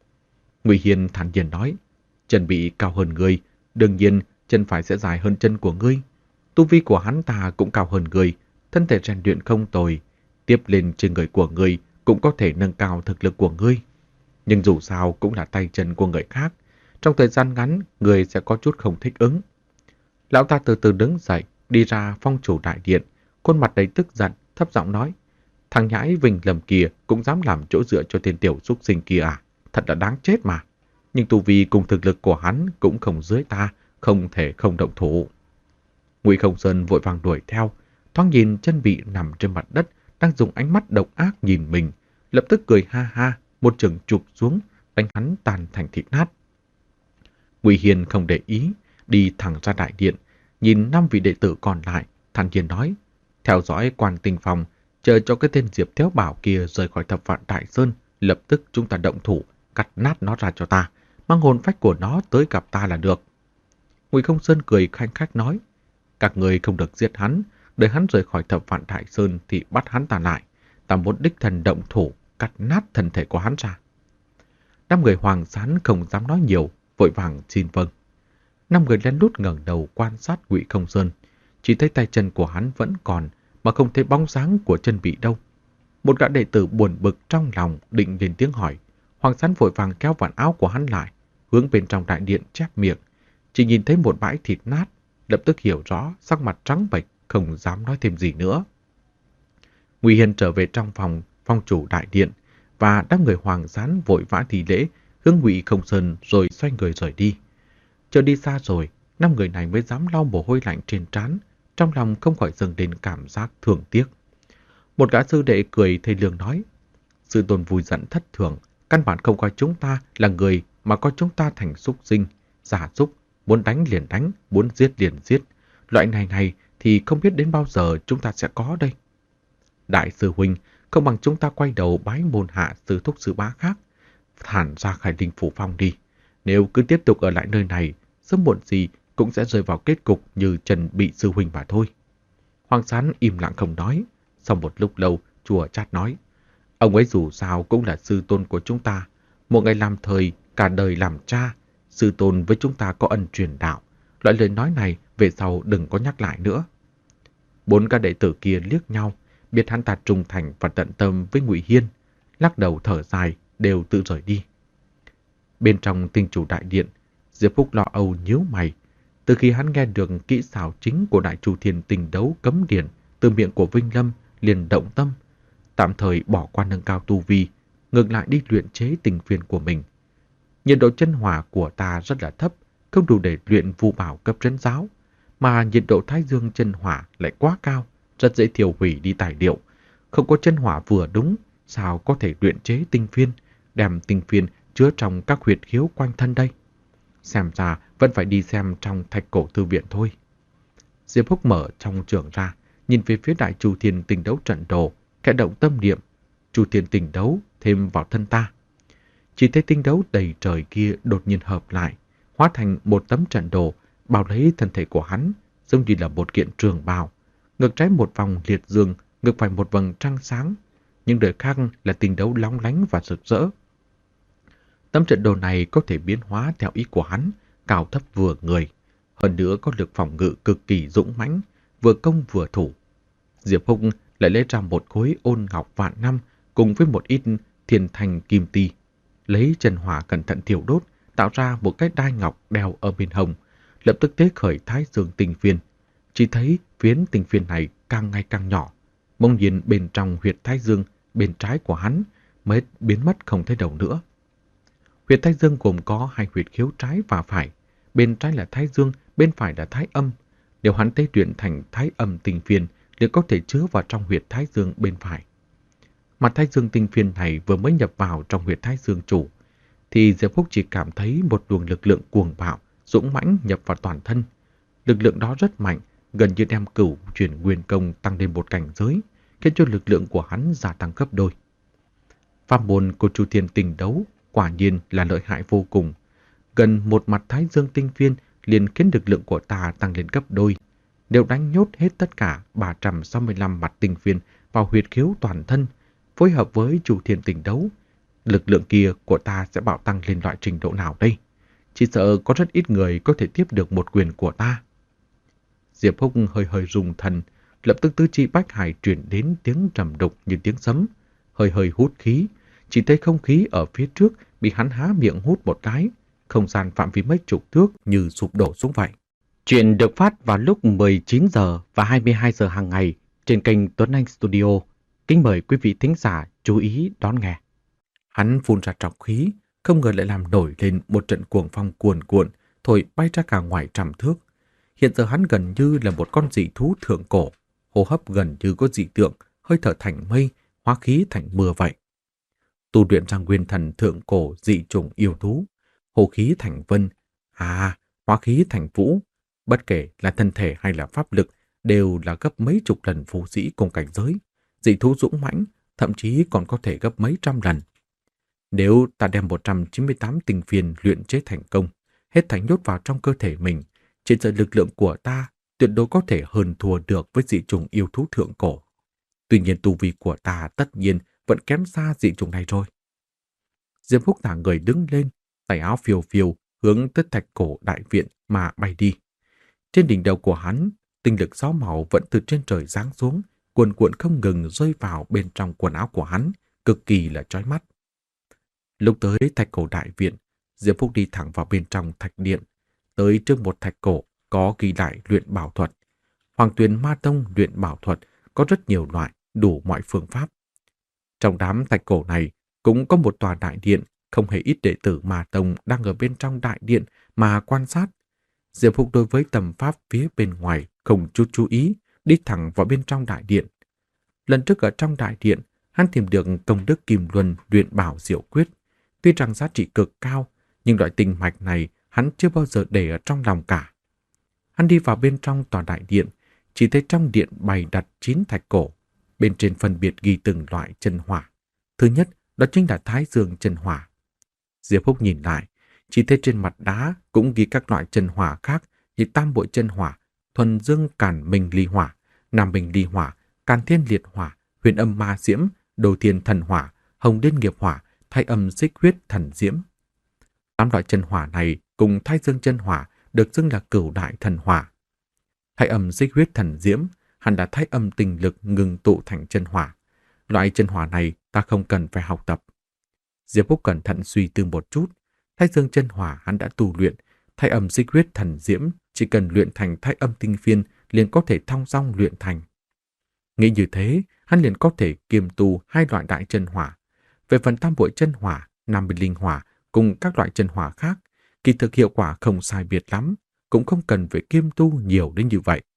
Ngụy Hiên thản nhiên nói, chân bị cao hơn ngươi, đương nhiên chân phải sẽ dài hơn chân của ngươi. Tu vi của hắn ta cũng cao hơn ngươi, thân thể rèn luyện không tồi, tiếp lên trên người của ngươi cũng có thể nâng cao thực lực của ngươi. Nhưng dù sao cũng là tay chân của người khác, trong thời gian ngắn ngươi sẽ có chút không thích ứng. Lão ta từ từ đứng dậy, đi ra phong chủ đại điện, khuôn mặt đầy tức giận, thấp giọng nói, thằng nhãi Vinh Lâm kia cũng dám làm chỗ dựa cho tên tiểu súc sinh kia à, thật là đáng chết mà. Nhưng tu vi cùng thực lực của hắn cũng không dưới ta, không thể không động thủ. Ngụy Không Sơn vội vàng đuổi theo, thoáng nhìn chân bị nằm trên mặt đất, đang dùng ánh mắt độc ác nhìn mình, lập tức cười ha ha, một chưởng chụp xuống, đánh hắn tàn thành thịt nát. Ngụy Hiên không để ý, đi thẳng ra đại điện, nhìn năm vị đệ tử còn lại, thản nhiên nói, theo dõi Quan Tinh Phòng, chờ cho cái tên Diệp Thiếu Bảo kia rời khỏi Thập Vạn Đại Sơn, lập tức chúng ta động thủ, cắt nát nó ra cho ta, mang hồn phách của nó tới gặp ta là được. Ngụy Không Sơn cười khanh khách nói, các người không được giết hắn, đợi hắn rời khỏi Thập Vạn Đại Sơn thì bắt hắn ta lại, ta muốn đích thần động thủ, cắt nát thân thể của hắn ra. Năm người Hoàng Gián không dám nói nhiều, vội vàng xin vâng. Năm người lén lút ngẩng đầu quan sát Ngụy Không Sơn, chỉ thấy tay chân của hắn vẫn còn, mà không thấy bóng dáng của chân bị đâu. Một gã đệ tử buồn bực trong lòng định lên tiếng hỏi, Hoàng Gián vội vàng kéo vạt áo của hắn lại, hướng bên trong đại điện chép miệng, chỉ nhìn thấy một bãi thịt nát, lập tức hiểu rõ, sắc mặt trắng bệch, không dám nói thêm gì nữa. Ngụy Hiên trở về trong phòng phong chủ đại điện, và đám người Hoàng Gián vội vã thi lễ, hướng Ngụy Không Sơn rồi xoay người rời đi. Chờ đi xa rồi, năm người này mới dám lau mồ hôi lạnh trên trán, trong lòng không khỏi dâng lên cảm giác thương tiếc. Một gã sư đệ cười thê lương nói, sư tôn vui giận thất thường, căn bản không coi chúng ta là người mà coi chúng ta thành súc sinh, giả súc, muốn đánh liền đánh, muốn giết liền giết. Loại này này thì không biết đến bao giờ chúng ta sẽ có đây. Đại sư huynh, không bằng chúng ta quay đầu bái môn hạ sư thúc sư bá khác, thản ra Khải Linh Phủ Phong đi. Nếu cứ tiếp tục ở lại nơi này, sớm muộn gì cũng sẽ rơi vào kết cục như Trần bị sư huynh mà thôi. Hoàng Gián im lặng không nói. Sau một lúc lâu, chùa chát nói, ông ấy dù sao cũng là sư tôn của chúng ta. Một ngày làm thời, cả đời làm cha. Sư tôn với chúng ta có ân truyền đạo. Loại lời nói này về sau đừng có nhắc lại nữa. Bốn ca đệ tử kia liếc nhau, biết hắn ta trung thành và tận tâm với Ngụy Hiên, lắc đầu thở dài, đều tự rời đi. Bên trong Tinh Chủ đại điện, Diệp Phúc lo âu nhíu mày. Từ khi hắn nghe được kỹ xảo chính của Đại Chu Thiên Tình Đấu cấm điển từ miệng của Vinh Lâm, liền động tâm, tạm thời bỏ qua nâng cao tu vi, ngược lại đi luyện chế tinh phiên của mình. Nhiệt độ chân hỏa của ta rất là thấp, không đủ để luyện vu bảo cấp trấn giáo, mà nhiệt độ thái dương chân hỏa lại quá cao, rất dễ thiêu hủy đi tài liệu. Không có chân hỏa vừa đúng, sao có thể luyện chế tinh phiên, đem tinh phiên chứa trong các huyệt khiếu quanh thân đây. Xem ra vẫn phải đi xem trong thạch cổ thư viện thôi. Diệp Húc mở trong trường ra, nhìn về phía đại Chu Thiên Tinh Đấu trận đồ, khẽ động tâm niệm, Chu Thiên Tinh Đấu thêm vào thân ta. Chỉ thấy tinh đấu đầy trời kia đột nhiên hợp lại, hóa thành một tấm trận đồ, bao lấy thân thể của hắn, giống như là một kiện trường bào. Ngược trái một vòng liệt dương, ngược phải một vầng trăng sáng, nhưng đời khác là tinh đấu lóng lánh và rực rỡ. Tấm trận đồ này có thể biến hóa theo ý của hắn, cao thấp vừa người, hơn nữa có lực phòng ngự cực kỳ dũng mãnh, vừa công vừa thủ. Diệp Húc lại lấy ra một khối ôn ngọc vạn năm cùng với một ít thiên thành kim ti, lấy chân hỏa cẩn thận thiêu đốt, tạo ra một cái đai ngọc đeo ở bên hông, lập tức tế khởi thái dương tinh phiên. Chỉ thấy phiến tinh phiên này càng ngày càng nhỏ, bỗng nhiên bên trong huyệt thái dương bên trái của hắn mới biến mất không thấy đâu nữa. Huyệt thái dương gồm có hai huyệt khiếu trái và phải, bên trái là thái dương, bên phải là thái âm. Nếu hắn tế luyện thành thái âm tinh phiên, liền có thể chứa vào trong huyệt thái dương bên phải. Mà thái dương tinh phiên này vừa mới nhập vào trong huyệt thái dương chủ, thì Diệp Húc chỉ cảm thấy một luồng lực lượng cuồng bạo, dũng mãnh nhập vào toàn thân. Lực lượng đó rất mạnh, gần như đem cửu chuyển nguyên công tăng lên một cảnh giới, khiến cho lực lượng của hắn gia tăng gấp đôi. Pháp môn của Chu Thiên Tinh Đấu quả nhiên là lợi hại vô cùng. Gần một mặt thái dương tinh phiên liền khiến lực lượng của ta tăng lên gấp đôi. Nếu đánh nhốt hết tất cả ba trăm sáu mươi lăm mặt tinh phiên vào huyệt khiếu toàn thân, phối hợp với Chu Thiên Tinh Đấu, lực lượng kia của ta sẽ bạo tăng lên loại trình độ nào đây? Chỉ sợ có rất ít người có thể tiếp được một quyền của ta. Diệp Húc hơi hơi rùng thần, lập tức tứ chi bách hải truyền đến tiếng trầm đục như tiếng sấm, hơi hơi hút khí, chỉ thấy không khí ở phía trước bị hắn há miệng hút một cái, không gian phạm vi mấy chục thước như sụp đổ xuống vậy. Chuyện được phát vào lúc mười chín giờ và hai mươi hai giờ hàng ngày trên kênh Tuấn Anh Studio. Kính mời quý vị thính giả chú ý đón nghe. Hắn phun ra trọc khí, không ngờ lại làm nổi lên một trận cuồng phong cuồn cuộn, thổi bay ra cả ngoài trăm thước. Hiện giờ hắn gần như là một con dị thú thượng cổ, hô hấp gần như có dị tượng, hơi thở thành mây, hóa khí thành mưa vậy. Tu luyện sang nguyên thần thượng cổ dị chủng yêu thú, hô khí thành vân, à, hóa khí thành vũ, bất kể là thân thể hay là pháp lực đều là gấp mấy chục lần phù sĩ cùng cảnh giới, dị thú dũng mãnh, thậm chí còn có thể gấp mấy trăm lần. Nếu ta đem một trăm chín mươi tám tinh phiên luyện chế thành công, hết thảy nhốt vào trong cơ thể mình, trên sự lực lượng của ta tuyệt đối có thể hơn thua được với dị chủng yêu thú thượng cổ. Tuy nhiên tu vi của ta tất nhiên vẫn kém xa dị chủng này rồi. Diệp Húc thả người đứng lên, tay áo phiêu phiêu hướng tới thạch cổ đại viện mà bay đi. Trên đỉnh đầu của hắn, tinh lực sáu màu vẫn từ trên trời giáng xuống, cuồn cuộn không ngừng rơi vào bên trong quần áo của hắn, cực kỳ là chói mắt. Lúc tới thạch cổ đại viện, Diệp Húc đi thẳng vào bên trong thạch điện, tới trước một thạch cổ có ghi lại luyện bảo thuật. Hoàng Tuyền Ma Tông luyện bảo thuật có rất nhiều loại, đủ mọi phương pháp. Trong đám thạch cổ này cũng có một tòa đại điện, không hề ít đệ tử Ma Tông đang ở bên trong đại điện mà quan sát. Diệp Húc đối với tầm pháp phía bên ngoài không chút chú ý, đi thẳng vào bên trong đại điện. Lần trước ở trong đại điện, hắn tìm được công đức Kim Luân luyện bảo diệu quyết. Tuy rằng giá trị cực cao, nhưng loại tinh mạch này hắn chưa bao giờ để ở trong lòng cả. Hắn đi vào bên trong tòa đại điện, chỉ thấy trong điện bày đặt chín thạch cổ, bên trên phân biệt ghi từng loại chân hỏa. Thứ nhất, đó chính là Thái Dương chân hỏa. Diệp Húc nhìn lại, chỉ thấy trên mặt đá cũng ghi các loại chân hỏa khác như Tam Bội chân hỏa, Thuần Dương Càn Minh ly hỏa, Nam Minh ly hỏa, Càn Thiên liệt hỏa, Huyền Âm ma diễm, Đồ Thiên thần hỏa, Hồng Liên nghiệp hỏa, Thái Âm xích huyết thần diễm. Tám loại chân hỏa này cùng Thái Dương chân hỏa được xưng là cửu đại thần hỏa. Thái Âm xích huyết thần diễm hẳn là thái âm tình lực ngừng tụ thành chân hỏa. Loại chân hỏa này ta không cần phải học tập. Diệp Húc cẩn thận suy tư một chút, Thái Dương chân hỏa hắn đã tu luyện, Thái Âm xích huyết thần diễm chỉ cần luyện thành Thái Âm tinh phiên liền có thể thong dong luyện thành. Nghĩ như thế, hắn liền có thể kiêm tu hai loại đại chân hỏa, Về phần tam bội chân hỏa, nam minh linh hỏa cùng các loại chân hỏa khác, kỳ thực hiệu quả không sai biệt lắm, cũng không cần phải kiêm tu nhiều đến như vậy.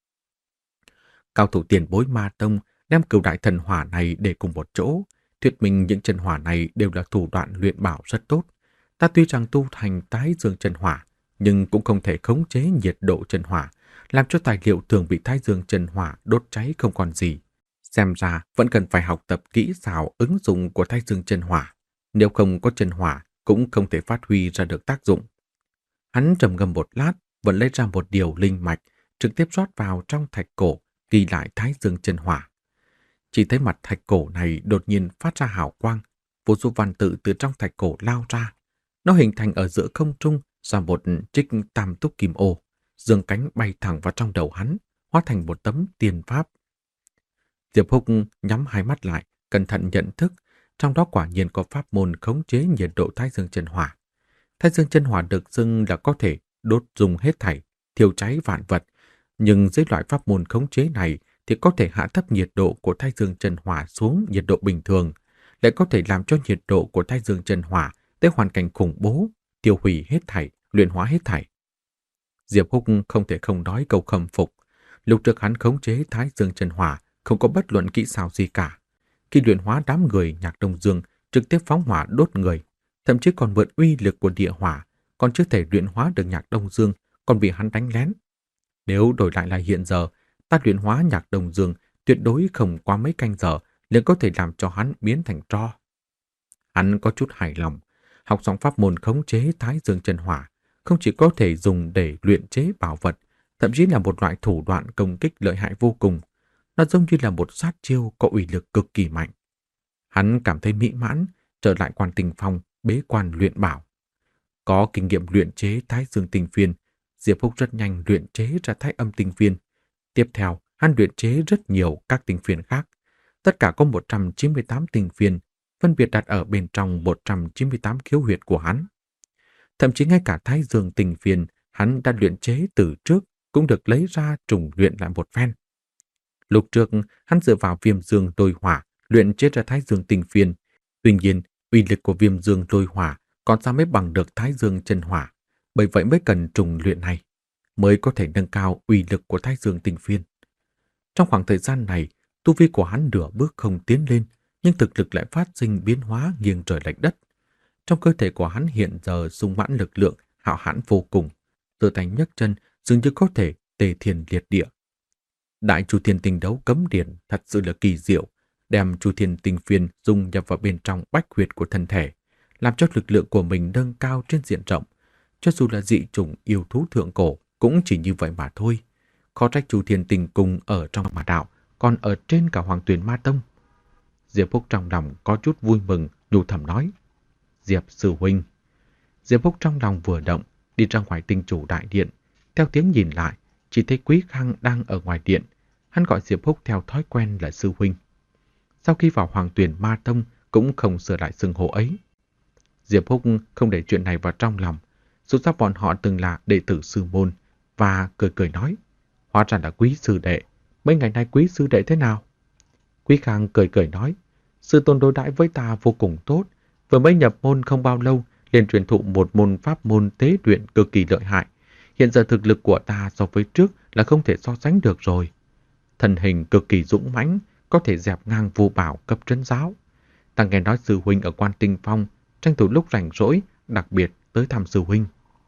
Cao thủ tiền bối Ma Tông đem cửu đại thần hỏa này để cùng một chỗ, thuyết minh những chân hỏa này đều là thủ đoạn luyện bảo rất tốt. Ta tuy rằng tu thành Thái Dương chân hỏa, nhưng cũng không thể khống chế nhiệt độ chân hỏa, làm cho tài liệu thường bị Thái Dương chân hỏa đốt cháy không còn gì. Xem ra vẫn cần phải học tập kỹ xảo ứng dụng của Thái Dương chân hỏa, nếu không có chân hỏa cũng không thể phát huy ra được tác dụng. Hắn trầm ngâm một lát, vẫn lấy ra một điều linh mạch, trực tiếp rót vào trong thạch cổ, ghi lại Thái Dương chân hỏa. Chỉ thấy mặt thạch cổ này đột nhiên phát ra hào quang, vô số văn tự từ trong thạch cổ lao ra. Nó hình thành ở giữa không trung ra một trích tam túc kim ô, dương cánh bay thẳng vào trong đầu hắn, hóa thành một tấm tiên pháp. Diệp Húc nhắm hai mắt lại, cẩn thận nhận thức, trong đó quả nhiên có pháp môn khống chế nhiệt độ Thái Dương chân hỏa. Thái Dương chân hỏa được xưng là có thể đốt dùng hết thảy, thiêu cháy vạn vật, nhưng dưới loại pháp môn khống chế này thì có thể hạ thấp nhiệt độ của Thái Dương chân hỏa xuống nhiệt độ bình thường, lại có thể làm cho nhiệt độ của Thái Dương chân hỏa tới hoàn cảnh khủng bố, tiêu hủy hết thảy, luyện hóa hết thảy. Diệp Húc không thể không nói câu khâm phục. Lúc trước hắn khống chế Thái Dương chân hỏa không có bất luận kỹ xảo gì cả. Khi luyện hóa đám người Nhạc Đông Dương, trực tiếp phóng hỏa đốt người, thậm chí còn mượn uy lực của địa hỏa, còn chưa thể luyện hóa được Nhạc Đông Dương, còn bị hắn đánh lén. Nếu đổi lại là hiện giờ, ta luyện hóa Nhạc Đông Dương tuyệt đối không qua mấy canh giờ liền có thể làm cho hắn biến thành tro. Hắn có chút hài lòng, học xong pháp môn khống chế Thái Dương chân hỏa, không chỉ có thể dùng để luyện chế bảo vật, thậm chí là một loại thủ đoạn công kích lợi hại vô cùng. Nó giống như là một sát chiêu có uy lực cực kỳ mạnh. Hắn cảm thấy mỹ mãn, trở lại Quan Tinh Phong, bế quan luyện bảo. Có kinh nghiệm luyện chế Thái Dương tinh phiên, Diệp Húc rất nhanh luyện chế ra Thái Âm tinh phiên. Tiếp theo, hắn luyện chế rất nhiều các tinh phiên khác. Tất cả có một trăm chín mươi tám tinh phiên, phân biệt đặt ở bên trong một trăm chín mươi tám khiếu huyệt của hắn. Thậm chí ngay cả Thái Dương tinh phiên hắn đã luyện chế từ trước cũng được lấy ra trùng luyện lại một phen. Lúc trước, hắn dựa vào Viêm Dương lôi hỏa luyện chế ra Thái Dương tinh phiên. Tuy nhiên, uy lực của Viêm Dương lôi hỏa còn sao mới bằng được Thái Dương chân hỏa, bởi vậy mới cần trùng luyện này, mới có thể nâng cao uy lực của Thái Dương tinh phiên. Trong khoảng thời gian này, tu vi của hắn nửa bước không tiến lên, nhưng thực lực lại phát sinh biến hóa nghiêng trời lệch đất. Trong cơ thể của hắn hiện giờ sung mãn lực lượng hạo hãn vô cùng, giơ tay nhấc chân dường như có thể tề thiên liệt địa. Đại Chu Thiên Tinh đấu cấm điển thật sự là kỳ diệu, đem Chu Thiên Tinh phiên dung nhập vào bên trong bách huyệt của thân thể, làm cho lực lượng của mình nâng cao trên diện rộng. Cho dù là dị chủng yêu thú thượng cổ cũng chỉ như vậy mà thôi. Khó trách Chu Thiên Tinh cùng ở trong mà đạo, còn ở trên cả Hoàng Tuyền Ma Tông. Diệp Húc trong lòng có chút vui mừng, nhu thầm nói: Diệp sư huynh. Diệp Húc trong lòng vừa động, đi ra ngoài Tinh chủ đại điện, theo tiếng nhìn lại, chỉ thấy Quý Khang đang ở ngoài điện. Hắn gọi Diệp Húc theo thói quen là sư huynh. Sau khi vào Hoàng Tuyền Ma Tông cũng không sửa lại xưng hô ấy. Diệp Húc không để chuyện này vào trong lòng, dù sao bọn họ từng là đệ tử sư môn, và cười cười nói: Hóa ra là Quý sư đệ, mấy ngày nay Quý sư đệ thế nào? Quý Khang cười cười nói: Sư tôn đối đãi với ta vô cùng tốt, vừa mới nhập môn không bao lâu liền truyền thụ một môn pháp môn tế luyện cực kỳ lợi hại. Hiện giờ thực lực của ta so với trước là không thể so sánh được rồi. Thân hình cực kỳ dũng mãnh, có thể dẹp ngang vô bảo cấp trấn giáo. Ta nghe nói sư huynh ở Quan Tinh Phong, tranh thủ lúc rảnh rỗi, đặc biệt tới thăm sư huynh.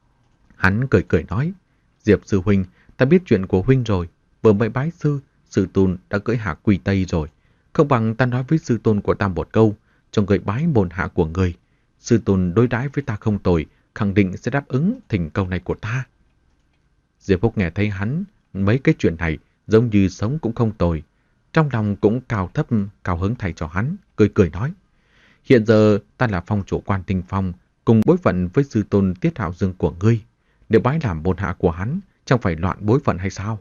Hắn cười cười nói: Diệp sư huynh, ta biết chuyện của huynh rồi, vừa mới bái sư, sư tôn đã cưỡi hạ Quỳ Tây rồi. Không bằng ta nói với sư tôn của ta một câu, cho người bái môn hạ của người. Sư tôn đối đãi với ta không tồi, khẳng định sẽ đáp ứng thỉnh cầu này của ta. Diệp Húc nghe thấy hắn mấy cái chuyện này giống như sống cũng không tồi, trong lòng cũng cao thấp cao hứng thay cho hắn, cười cười nói: Hiện giờ ta là phong chủ Quan Tinh Phong, cùng bối phận với sư tôn Tiết Hạo Dương của ngươi, nếu bái làm môn hạ của hắn, chẳng phải loạn bối phận hay sao?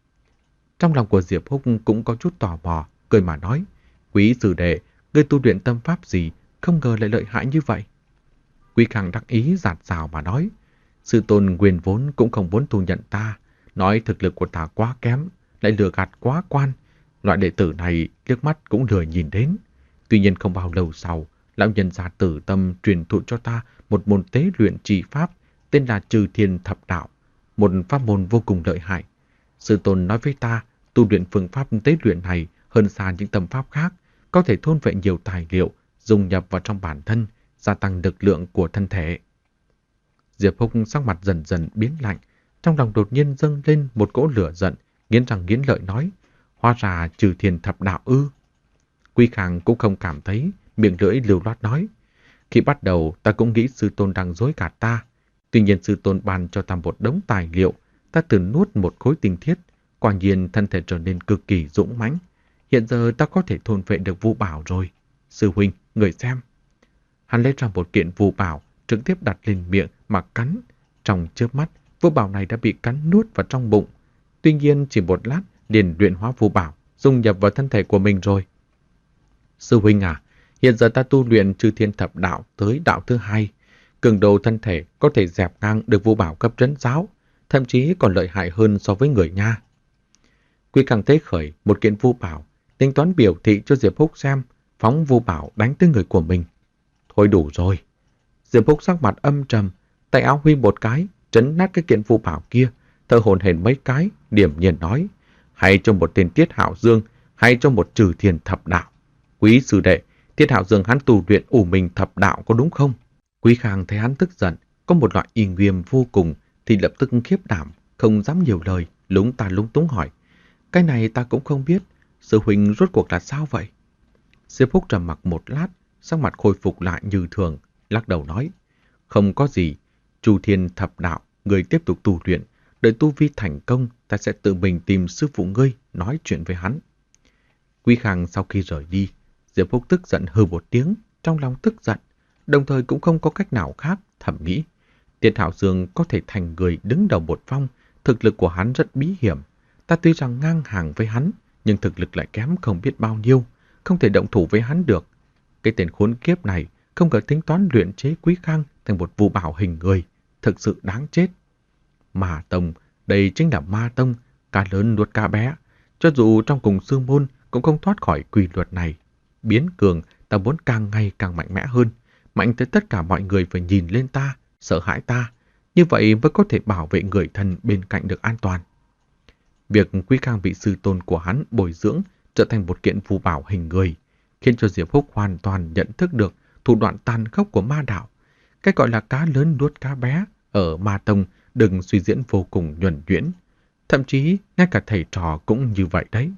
Trong lòng của Diệp Húc cũng có chút tò mò, cười mà nói: Quý sư đệ, ngươi tu luyện tâm pháp gì, không ngờ lại lợi hại như vậy. Quý Khang đắc ý giạt rào mà nói: Sư tôn nguyên vốn cũng không muốn thu nhận ta, nói thực lực của ta quá kém, lại lừa gạt quá quan. Loại đệ tử này liếc mắt cũng lười nhìn đến. Tuy nhiên không bao lâu sau, Lão nhân gia tử tâm truyền thụ cho ta một môn tế luyện trì pháp tên là Trừ Thiên Thập Đạo, một pháp môn vô cùng lợi hại. Sư tôn nói với ta, tu luyện phương pháp tế luyện này hơn xa những tâm pháp khác, có thể thôn vệ nhiều tài liệu, dung nhập vào trong bản thân, gia tăng lực lượng của thân thể. Diệp Húc sắc mặt dần dần biến lạnh, trong lòng đột nhiên dâng lên một cỗ lửa giận, nghiến răng nghiến lợi nói, hóa ra Trừ Thiên Thập Đạo ư? Quý Khang cũng không cảm thấy, miệng lưỡi lưu loát nói, khi bắt đầu ta cũng nghĩ sư tôn đang dối gạt ta, tuy nhiên sư tôn ban cho ta một đống tài liệu, ta tự nuốt một khối tinh thiết, quả nhiên thân thể trở nên cực kỳ dũng mãnh. Hiện giờ ta có thể thôn vệ được vu bảo rồi. Sư huynh, người xem. Hắn lấy ra một kiện vu bảo, trực tiếp đặt lên miệng mà cắn. Trong chớp mắt, vu bảo này đã bị cắn nuốt vào trong bụng. Tuy nhiên chỉ một lát liền luyện hóa vu bảo, dung nhập vào thân thể của mình rồi. Sư huynh à, hiện giờ ta tu luyện Trừ Thiên Thập Đạo tới đạo thứ hai. Cường độ thân thể có thể dẹp ngang được vu bảo cấp trấn giáo, thậm chí còn lợi hại hơn so với người nha. Quý Khang tế khởi một kiện vu bảo, tính toán biểu thị cho Diệp Húc xem, phóng vu bảo đánh tới người của mình. Thôi đủ rồi. Diệp Húc sắc mặt âm trầm, tay áo huy một cái, trấn nát cái kiện vu bảo kia, thở hổn hển mấy cái, điềm nhiên nói, hay cho một tên Tiết Hạo Dương, hay cho một Trừ Thiên Thập Đạo. Quý sư đệ, Tiết Hạo Dương hắn tu luyện ủ mình thập đạo có đúng không? Quý Khang thấy hắn tức giận, có một loại uy nghiêm vô cùng, thì lập tức khiếp đảm, không dám nhiều lời, lúng ta lúng túng hỏi. Cái này ta cũng không biết, sư huynh rốt cuộc là sao vậy? Diệp Húc trầm mặc một lát, sắc mặt khôi phục lại như thường, lắc đầu nói. Không có gì, Trừ Thiên Thập Đạo, người tiếp tục tu luyện, đợi tu vi thành công, ta sẽ tự mình tìm sư phụ ngươi, nói chuyện với hắn. Quý Khang sau khi rời đi, Diệp Húc tức giận hừ một tiếng, trong lòng tức giận, đồng thời cũng không có cách nào khác, thầm nghĩ. Tiết Hạo Dương có thể thành người đứng đầu một phong, thực lực của hắn rất bí hiểm. Ta tuy rằng ngang hàng với hắn, nhưng thực lực lại kém không biết bao nhiêu, không thể động thủ với hắn được. Cái tên khốn kiếp này không có tính toán luyện chế Quý Khang thành một vu bảo hình người, thực sự đáng chết. Ma Tông, đây chính là Ma Tông, cá lớn nuốt cá bé. Cho dù trong cùng sư môn cũng không thoát khỏi quy luật này. Biến cường, ta muốn càng ngày càng mạnh mẽ hơn, mạnh tới tất cả mọi người phải nhìn lên ta, sợ hãi ta, như vậy mới có thể bảo vệ người thân bên cạnh được an toàn. Việc Quý Khang bị sư tôn của hắn bồi dưỡng trở thành một kiện phù bảo hình người, khiến cho Diệp Húc hoàn toàn nhận thức được thủ đoạn tàn khốc của ma đạo. Cái gọi là cá lớn nuốt cá bé ở Ma Tông đừng suy diễn vô cùng nhuần nhuyễn, thậm chí ngay cả thầy trò cũng như vậy đấy.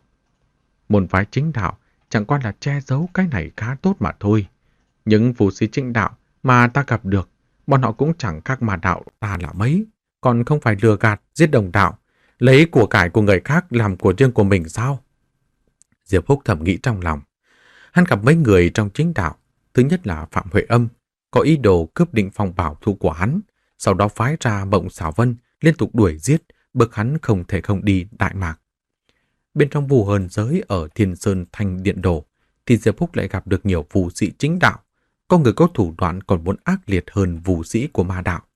Môn phái chính đạo chẳng qua là che giấu cái này khá tốt mà thôi. Những phù sĩ chính đạo mà ta gặp được, bọn họ cũng chẳng khác ma đạo ta là mấy, còn không phải lừa gạt, giết đồng đạo, lấy của cải của người khác làm của riêng của mình sao? Diệp Húc thầm nghĩ trong lòng. Hắn gặp mấy người trong chính đạo, thứ nhất là Phạm Huệ Âm, có ý đồ cướp Định Phong bảo thu của hắn, sau đó phái ra Mộng Xảo Vân liên tục đuổi giết, bức hắn không thể không đi Đại Mạc. Bên trong Vu Hồn giới ở Thiên Sơn Thanh Điện Đồ, thì Diệp Húc lại gặp được nhiều phù sĩ chính đạo, có người có thủ đoạn còn muốn ác liệt hơn phù sĩ của ma đạo.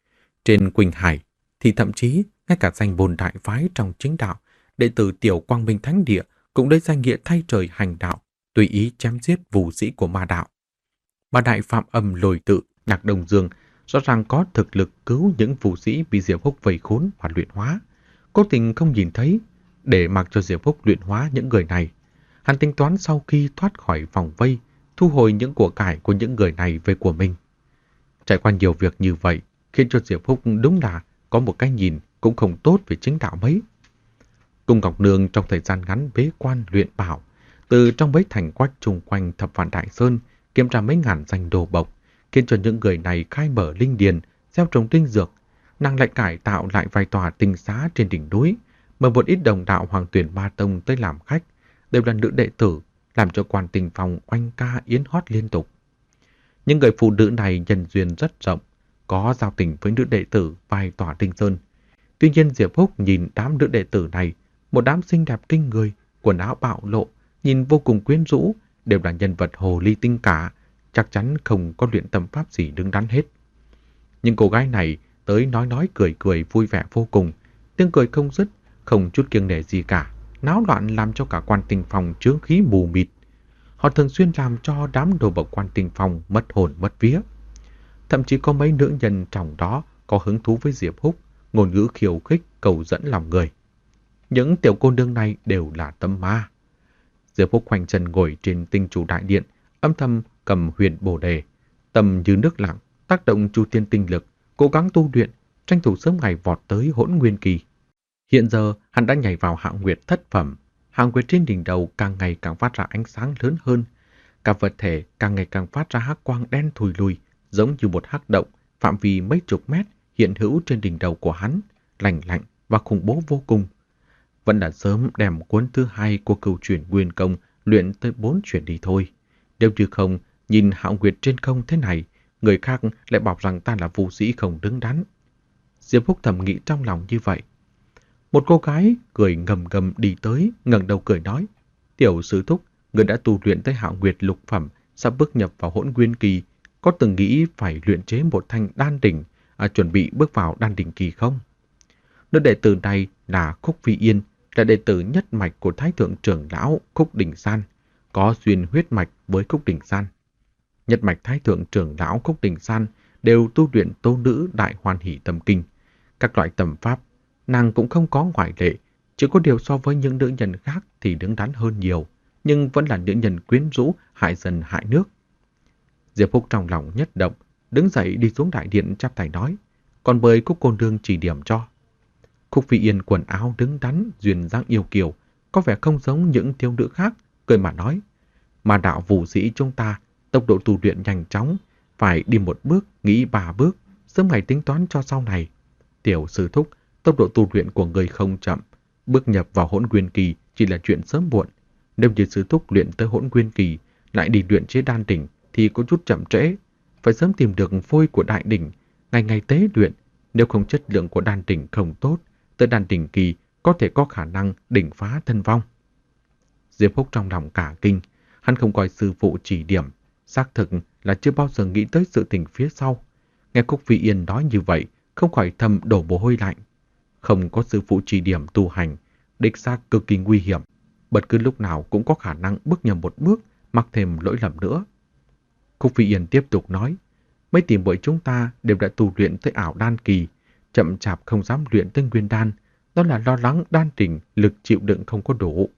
Trên Quỳnh Hải thì thậm chí ngay cả danh bồn đại phái trong chính đạo, đệ tử Tiểu Quang Minh Thánh Địa cũng lấy danh nghĩa thay trời hành đạo, tùy ý chém giết phù sĩ của ma đạo. Mà Đại Phạm Âm Lôi Tự, Nhạc Đông Dương rõ ràng có thực lực cứu những phù sĩ bị Diệp Húc vây khốn và luyện hóa, cố tình không nhìn thấy, để mặc cho Diệp Húc luyện hóa những người này. Hắn tính toán sau khi thoát khỏi vòng vây, thu hồi những của cải của những người này về của mình. Trải qua nhiều việc như vậy, khiến cho Diệp Húc đúng là có một cái nhìn cũng không tốt về chính đạo mấy. Cung Ngọc Nương trong thời gian ngắn bế quan luyện bảo, từ trong mấy thành quách chung quanh Thập Vạn Đại Sơn kiếm ra mấy ngàn danh đồ bộc, khiến cho những người này khai mở linh điền, gieo trồng tinh dược. Nàng lại cải tạo lại vài tòa tinh xá trên đỉnh núi, mời một ít đồng đạo Hoàng Tuyển Ma Tông tới làm khách, đều là nữ đệ tử, làm cho quan tình phòng oanh ca yến hót liên tục. Những người phụ nữ này nhân duyên rất rộng, có giao tình với nữ đệ tử vài tòa tinh sơn. Tuy nhiên Diệp Húc nhìn đám nữ đệ tử này, một đám xinh đẹp kinh người, quần áo bạo lộ, nhìn vô cùng quyến rũ, đều là nhân vật hồ ly tinh cả, chắc chắn không có luyện tâm pháp gì đứng đắn hết. Nhưng cô gái này tới nói nói cười cười vui vẻ vô cùng, tiếng cười không dứt, không chút kiêng nể gì cả, náo loạn làm cho cả quan tình phòng chướng khí mù mịt. Họ thường xuyên làm cho đám đồ bộc quan tinh phong mất hồn mất vía. Thậm chí có mấy nữ nhân trong đó có hứng thú với Diệp Húc, ngôn ngữ khiêu khích cầu dẫn lòng người. Những tiểu cô nương này đều là tâm ma. Diệp Húc khoanh chân ngồi trên tinh chủ đại điện, âm thầm cầm huyền bồ đề, tâm như nước lặng, tác động chu thiên tinh lực, cố gắng tu luyện, tranh thủ sớm ngày vọt tới hỗn nguyên kỳ. Hiện giờ hắn đã nhảy vào hạng nguyệt thất phẩm, hạng nguyệt trên đỉnh đầu càng ngày càng phát ra ánh sáng lớn hơn, cả vật thể càng ngày càng phát ra hắc quang đen thùi lùi, giống như một hắc động phạm vi mấy chục mét hiện hữu trên đỉnh đầu của hắn, lạnh lạnh và khủng bố vô cùng. Vẫn đã sớm đem cuốn thứ hai của cửu chuyển nguyên công luyện tới bốn chuyển đi thôi. Nếu như không, nhìn hạo nguyệt trên không thế này, người khác lại bảo rằng ta là vũ sĩ không đứng đắn. Diệp Húc thầm nghĩ trong lòng như vậy. Một cô gái cười ngầm ngầm đi tới, ngẩng đầu cười nói: Tiểu sư thúc, người đã tu luyện tới hạo nguyệt lục phẩm, sắp bước nhập vào hỗn nguyên kỳ, có từng nghĩ phải luyện chế một thanh đan đỉnh, à, chuẩn bị bước vào đan đỉnh kỳ không? Nữ đệ tử này là Khúc Phi Yên, là đệ tử nhất mạch của Thái thượng trưởng lão Khúc Đình San, có duyên huyết mạch với Khúc Đình San. Nhất mạch Thái thượng trưởng lão Khúc Đình San đều tu luyện tố nữ đại hoan hỷ tâm kinh. Các loại tầm pháp, nàng cũng không có ngoại lệ, chỉ có điều so với những nữ nhân khác thì đứng đắn hơn nhiều, nhưng vẫn là nữ nhân quyến rũ, hại dân hại nước. Diệp Húc trong lòng nhất động, đứng dậy đi xuống đại điện chắp tay nói, còn bơi Cúc cô nương chỉ điểm cho. Khúc Phi Yên quần áo đứng đắn, duyên dáng yêu kiều, có vẻ không giống những thiếu nữ khác, cười mà nói, mà đạo vũ sĩ chúng ta, tốc độ tu luyện nhanh chóng, phải đi một bước, nghĩ ba bước, sớm ngày tính toán cho sau này. Tiểu sư thúc, tốc độ tu luyện của người không chậm, bước nhập vào hỗn nguyên kỳ chỉ là chuyện sớm muộn. Nếu như sư thúc luyện tới hỗn nguyên kỳ, lại đi luyện chế đan đỉnh thì có chút chậm trễ, phải sớm tìm được phôi của đại đỉnh, ngày ngày tế luyện, nếu không chất lượng của đan đỉnh không tốt, tới đan đỉnh kỳ có thể có khả năng đỉnh phá thân vong. Diệp Húc trong lòng cả kinh, hắn không coi sư phụ chỉ điểm, xác thực là chưa bao giờ nghĩ tới sự tình phía sau. Nghe Khúc Phi Yên nói như vậy, không khỏi thầm đổ mồ hôi lạnh. Không có sư phụ chỉ điểm tu hành, đích xác cực kỳ nguy hiểm, bất cứ lúc nào cũng có khả năng bước nhầm một bước, mắc thêm lỗi lầm nữa. Khúc Phi Yên tiếp tục nói, mấy tỷ muội chúng ta đều đã tu luyện tới ảo đan kỳ, chậm chạp không dám luyện tới nguyên đan, đó là lo lắng đan đỉnh lực chịu đựng không có đủ.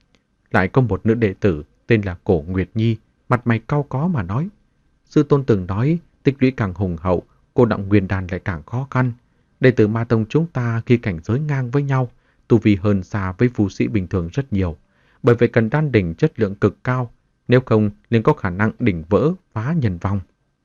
Lại có một nữ đệ tử tên là Cổ Nguyệt Nhi, mặt mày cau có mà nói, sư tôn từng nói tích lũy càng hùng hậu, cô động nguyên đan lại càng khó khăn. Đệ tử Ma Tông chúng ta khi cảnh giới ngang với nhau, tu vi hơn xa với vũ sĩ bình thường rất nhiều, bởi vậy cần đan đỉnh chất lượng cực cao, nếu không liền có khả năng đỉnh vỡ phá nhân vong.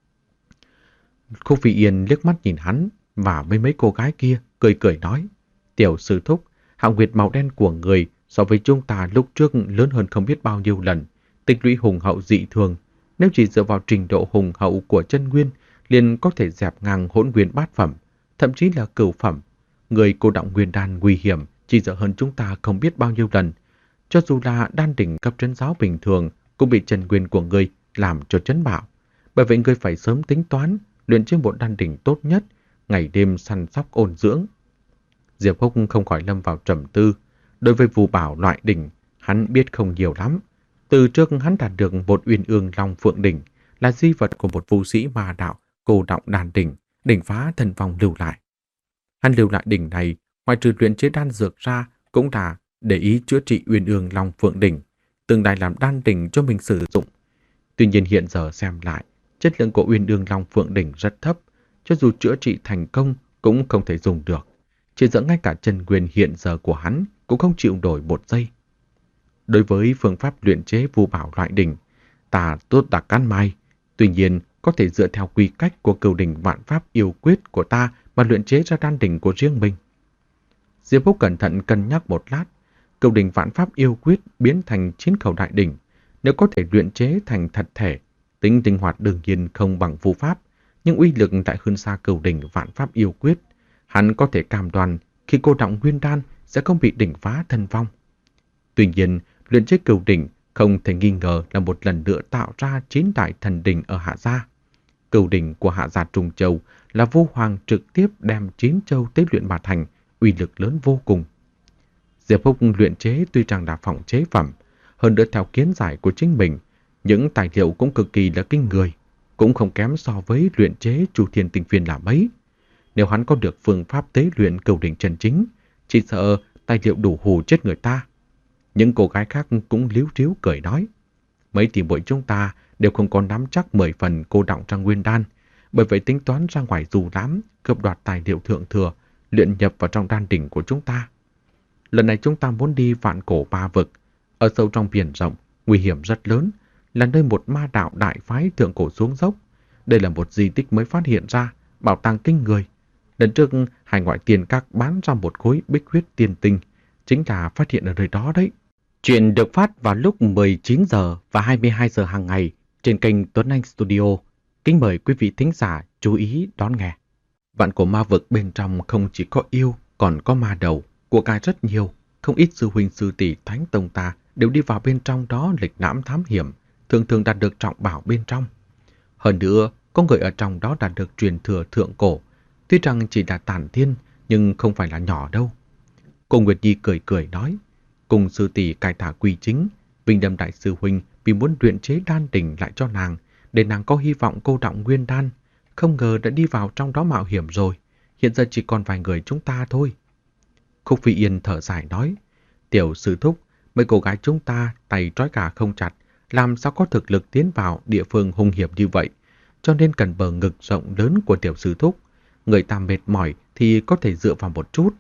Khúc Phi Yên liếc mắt nhìn hắn và với mấy cô gái kia, cười cười nói, tiểu sư thúc, hạo nguyệt màu đen của người so với chúng ta lúc trước lớn hơn không biết bao nhiêu lần, tích lũy hùng hậu dị thường, nếu chỉ dựa vào trình độ hùng hậu của chân nguyên, liền có thể dẹp ngang hỗn nguyên bát phẩm, thậm chí là cửu phẩm. Người cô động nguyên đan nguy hiểm chỉ dở hơn chúng ta không biết bao nhiêu lần. Cho dù là đan đỉnh cấp trấn giáo bình thường cũng bị chân nguyên của người làm cho chấn bạo. Bởi vậy người phải sớm tính toán, luyện chế một đan đỉnh tốt nhất, ngày đêm săn sóc ôn dưỡng. Diệp Húc không khỏi lâm vào trầm tư. Đối với phù bảo loại đỉnh, hắn biết không nhiều lắm. Từ trước hắn đạt được một uyên ương long phượng đỉnh, là di vật của một vũ sĩ ma đạo cô động đan đỉnh, đỉnh phá thần vong lưu lại. Hắn lưu lại đỉnh này, ngoài trừ luyện chế đan dược ra, cũng là để ý chữa trị uyên ương long phượng đỉnh, tương lai làm đan đỉnh cho mình sử dụng. Tuy nhiên hiện giờ xem lại, chất lượng của uyên ương long phượng đỉnh rất thấp, cho dù chữa trị thành công cũng không thể dùng được. Chỉ dẫn ngay cả chân nguyên hiện giờ của hắn cũng không chịu nổi một giây. Đối với phương pháp luyện chế vu bảo loại đỉnh, ta tốt đặc căn mai, tuy nhiên có thể dựa theo quy cách của cửu đỉnh vạn pháp yêu quyết của ta mà luyện chế ra đan đỉnh của riêng mình. Diệp Húc cẩn thận cân nhắc một lát, cửu đỉnh vạn pháp yêu quyết biến thành chín khẩu đại đỉnh, nếu có thể luyện chế thành thật thể, tính linh hoạt đương nhiên không bằng vu pháp, nhưng uy lực lại hơn xa cửu đỉnh vạn pháp yêu quyết. Hắn có thể cam đoan khi cô động nguyên đan sẽ không bị đỉnh phá thân vong. Tuy nhiên, luyện chế cửu đỉnh không thể nghi ngờ là một lần nữa tạo ra chín đại thần đỉnh ở Hạ Gia. Cửu đỉnh của Hạ Gia Trung Châu là Vô Hoàng trực tiếp đem chín châu tế luyện mà thành, uy lực lớn vô cùng. Diệp Húc luyện chế tuy rằng là phòng chế phẩm, hơn nữa theo kiến giải của chính mình, Những tài liệu cũng cực kỳ là kinh người, cũng không kém so với luyện chế Chu Thiên Tinh Phiên là mấy. Nếu hắn có được phương pháp tế luyện cửu đỉnh chân chính, chỉ sợ tài liệu đủ hù chết người ta. Những cô gái khác cũng líu ríu cười nói. Mấy tỷ muội chúng ta đều không có nắm chắc mười phần cô đọng trong nguyên đan, bởi vậy tính toán ra ngoài dù lắm, cướp đoạt tài liệu thượng thừa, luyện nhập vào trong đan đỉnh của chúng ta. Lần này chúng ta muốn đi vạn cổ ba vực, ở sâu trong biển rộng, nguy hiểm rất lớn, là nơi một ma đạo đại phái thượng cổ xuống dốc. Đây là một di tích mới phát hiện ra, bảo tàng kinh người. Lần trước, hải ngoại tiền các bán ra một khối bích huyết tiên tinh, chính là phát hiện ở nơi đó đấy. Chuyện được phát vào lúc mười chín giờ và hai mươi hai giờ hàng ngày trên kênh Tuấn Anh Studio. Kính mời quý vị thính giả chú ý đón nghe. Vạn cổ ma vực bên trong không chỉ có yêu, còn có ma đầu, của cải rất nhiều. Không ít sư huynh sư tỷ thánh tông ta đều đi vào bên trong đó lịch lãm thám hiểm, thường thường đạt được trọng bảo bên trong. Hơn nữa, có người ở trong đó đạt được truyền thừa thượng cổ, tuy rằng chỉ là tản thiên, nhưng không phải là nhỏ đâu. Cô Nguyệt Nhi cười cười nói, cùng sư tỷ cải tả quy chính, Vinh Đâm đại sư huynh vì muốn luyện chế đan đỉnh lại cho nàng, để nàng có hy vọng cô đọng nguyên đan, không ngờ đã đi vào trong đó mạo hiểm rồi, hiện giờ chỉ còn vài người chúng ta thôi. Khúc Phi Yên thở dài nói, tiểu sư thúc, mấy cô gái chúng ta tay trói gà không chặt, làm sao có thực lực tiến vào địa phương hung hiểm như vậy, cho nên cần bờ ngực rộng lớn của tiểu sư thúc. Người ta mệt mỏi thì có thể dựa vào một chút.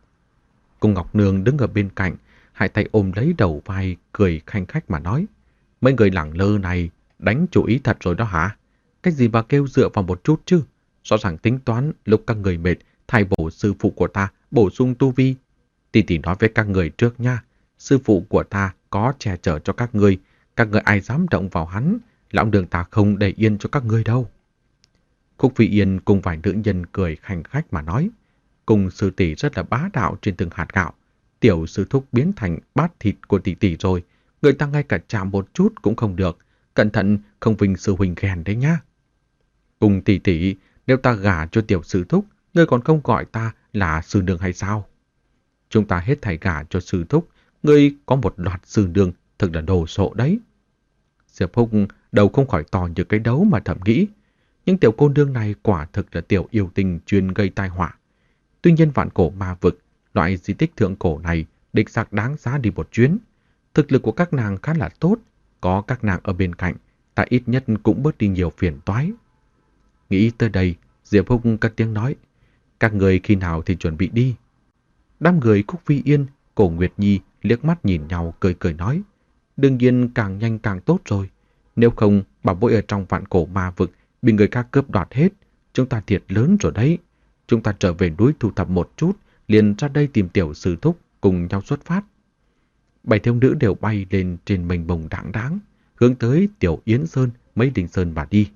Cung Ngọc Nương đứng ở bên cạnh, hai tay ôm lấy đầu vai, cười khanh khách mà nói, mấy người lẳng lơ này đánh chủ ý thật rồi đó hả? Cái gì mà kêu dựa vào một chút chứ? Rõ ràng tính toán lúc các người mệt, thay bổ sư phụ của ta bổ sung tu vi. Tỷ tỷ nói với các người trước nha, sư phụ của ta có che chở cho các người, các người ai dám động vào hắn, lão đường ta không để yên cho các người đâu. Khúc Phi Yên cùng vài nữ nhân cười khanh khách mà nói, cùng sư tỷ rất là bá đạo trên từng hạt gạo, tiểu sư thúc biến thành bát thịt của tỷ tỷ rồi, người ta ngay cả chạm một chút cũng không được, cẩn thận không vinh sư huynh ghen đấy nhá. Cùng tỷ tỷ, nếu ta gả cho tiểu sư thúc, ngươi còn không gọi ta là sư nương hay sao? Chúng ta hết thảy gả cho sư thúc, ngươi có một loạt sư nương, thật là đồ sộ đấy. Diệp Húc đầu không khỏi to như cái đấu mà thầm nghĩ, những tiểu cô nương này quả thực là tiểu yêu tình chuyên gây tai họa. Tuy nhiên vạn cổ ma vực, loại di tích thượng cổ này đích xác đáng giá đi một chuyến. Thực lực của các nàng khá là tốt, có các nàng ở bên cạnh, ta ít nhất cũng bớt đi nhiều phiền toái. Nghĩ tới đây, Diệp Húc cất tiếng nói, các người khi nào thì chuẩn bị đi. Đám người Khúc Phi Yên, Cổ Nguyệt Nhi liếc mắt nhìn nhau cười cười nói, đương nhiên càng nhanh càng tốt rồi. Nếu không, bảo bối ở trong vạn cổ ma vực bị người khác cướp đoạt hết, chúng ta thiệt lớn rồi đấy. Chúng ta trở về núi thu thập một chút, liền ra đây tìm tiểu sư thúc cùng nhau xuất phát. Bảy thiếu nữ đều bay lên trên mênh mông đáng đáng, hướng tới tiểu Yến Sơn, mấy đình sơn mà đi.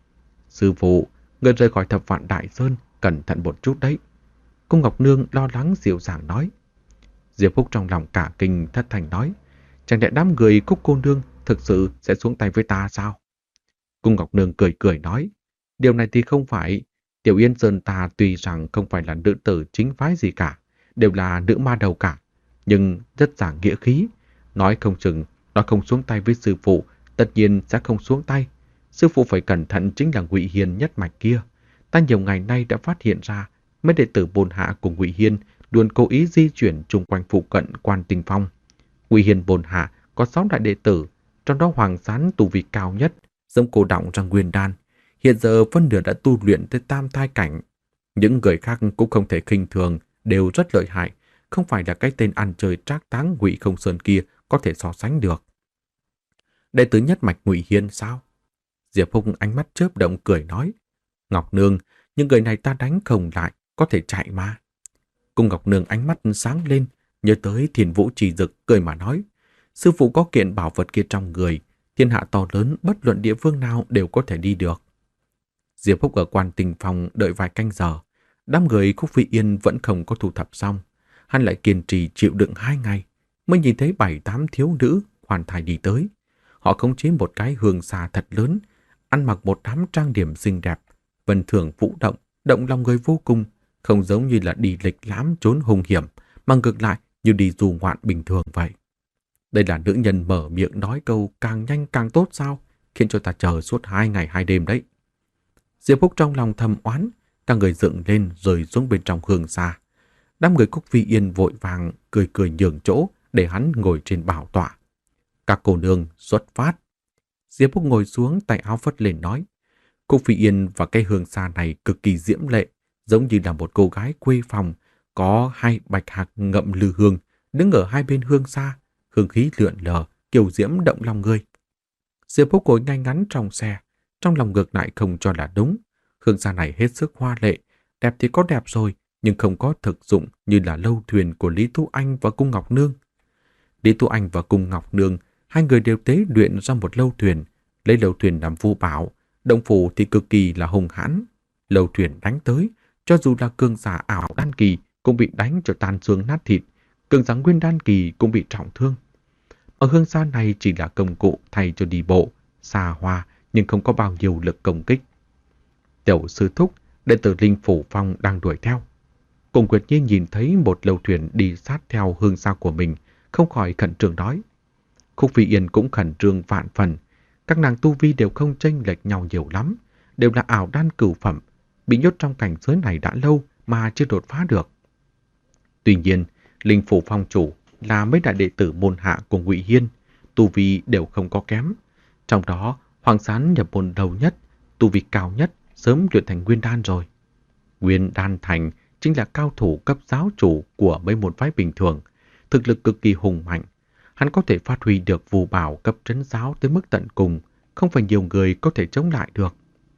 Sư phụ, người rời khỏi thập vạn đại sơn, cẩn thận một chút đấy. Cung Ngọc Nương lo lắng dịu dàng nói. Diệp Phúc trong lòng cả kinh thất thành nói, chẳng lẽ đám người Cúc cô nương thực sự sẽ xuống tay với ta sao? Cung Ngọc Nương cười cười nói, điều này thì không phải. Tiểu Yên Sơn ta tuy rằng không phải là nữ tử chính phái gì cả, đều là nữ ma đầu cả, nhưng rất giảng nghĩa khí. Nói không chừng, nó không xuống tay với sư phụ, tất nhiên sẽ không xuống tay. Sư phụ phải cẩn thận chính là Ngụy Hiên nhất mạch kia. Ta nhiều ngày nay đã phát hiện ra, mấy đệ tử Bồn Hạ của Ngụy Hiên luôn cố ý di chuyển chung quanh phụ cận Quan Tinh Phong. Ngụy Hiên Bồn Hạ có sáu đại đệ tử, trong đó Hoàng Sán tu vi cao nhất, giống cổ động trong nguyên đan. Hiện giờ phân nửa đã tu luyện tới tam thai cảnh. Những người khác cũng không thể khinh thường, đều rất lợi hại, không phải là cái tên ăn chơi trác táng Ngụy Không Sơn kia có thể so sánh được. Đệ tử nhất mạch Ngụy Hiên sao? Diệp Húc ánh mắt chớp động cười nói, Ngọc Nương, những người này ta đánh không lại, có thể chạy mà. Cung Ngọc Nương ánh mắt sáng lên, nhớ tới Thiên Vũ Trì Dực cười mà nói, sư phụ có kiện bảo vật kia trong người, thiên hạ to lớn bất luận địa phương nào đều có thể đi được. Diệp Húc ở Quan Tinh Phong đợi vài canh giờ, đám người Khúc Phi Yên vẫn không có thu thập xong, hắn lại kiên trì chịu đựng hai ngày, mới nhìn thấy bảy tám thiếu nữ hoàn thai đi tới. Họ khống chế một cái hương xà thật lớn, ăn mặc một đám trang điểm xinh đẹp, vân thường vũ động, động lòng người vô cùng, không giống như là đi lịch lãm trốn hung hiểm, mà ngược lại như đi du ngoạn bình thường vậy. Đây là nữ nhân mở miệng nói câu càng nhanh càng tốt sao, khiến cho ta chờ suốt hai ngày hai đêm đấy. Diệp Phúc trong lòng thầm oán, cả người dựng lên rơi xuống bên trong hương xa. Đám người Cúc Phi Yên vội vàng cười cười nhường chỗ để hắn ngồi trên bảo tọa. Các cô nương xuất phát. Diệp Phúc ngồi xuống, tay áo phất lên nói. Cúc Phi Yên và cây hương xa này cực kỳ diễm lệ, giống như là một cô gái quê phòng, có hai bạch hạc ngậm lư hương, đứng ở hai bên hương xa, hương khí lượn lờ, kiều diễm động lòng người. Diệp Phúc ngồi ngay ngắn trong xe, trong lòng ngược lại không cho là đúng. Hương xa này hết sức hoa lệ, đẹp thì có đẹp rồi, nhưng không có thực dụng như là lâu thuyền của Lý Tú Anh và Cung Ngọc Nương. Lý Tú Anh và Cung Ngọc Nương, hai người đều tế luyện ra một lâu thuyền, lấy lâu thuyền làm vu bảo, động phủ thì cực kỳ là hung hãn. Lâu thuyền đánh tới, cho dù là cường giả ảo đan kỳ cũng bị đánh cho tan xương nát thịt, cường giả nguyên đan kỳ cũng bị trọng thương. Ở hương xa này chỉ là công cụ thay cho đi bộ, xa hoa nhưng không có bao nhiêu lực công kích. Tiểu sư thúc, đệ tử Linh Phủ Phong đang đuổi theo. Cùng Nguyệt Nhi nhìn thấy một lâu thuyền đi sát theo hương xa của mình, không khỏi khẩn trương nói. Khúc Phi Yên cũng khẩn trương vạn phần. Các nàng tu vi đều không chênh lệch nhau nhiều lắm, đều là ảo đan cửu phẩm, bị nhốt trong cảnh giới này đã lâu mà chưa đột phá được. Tuy nhiên, Linh Phủ Phong chủ là mấy đại đệ tử môn hạ của Ngụy Hiên, tu vi đều không có kém. Trong đó, Hoàng Sán nhập môn đầu nhất, tu vi cao nhất, sớm luyện thành nguyên đan rồi. Nguyên đan thành chính là cao thủ cấp giáo chủ của mấy môn phái bình thường, thực lực cực kỳ hùng mạnh. Hắn có thể phát huy được phù bảo cấp trấn giáo tới mức tận cùng, không phải nhiều người có thể chống lại được.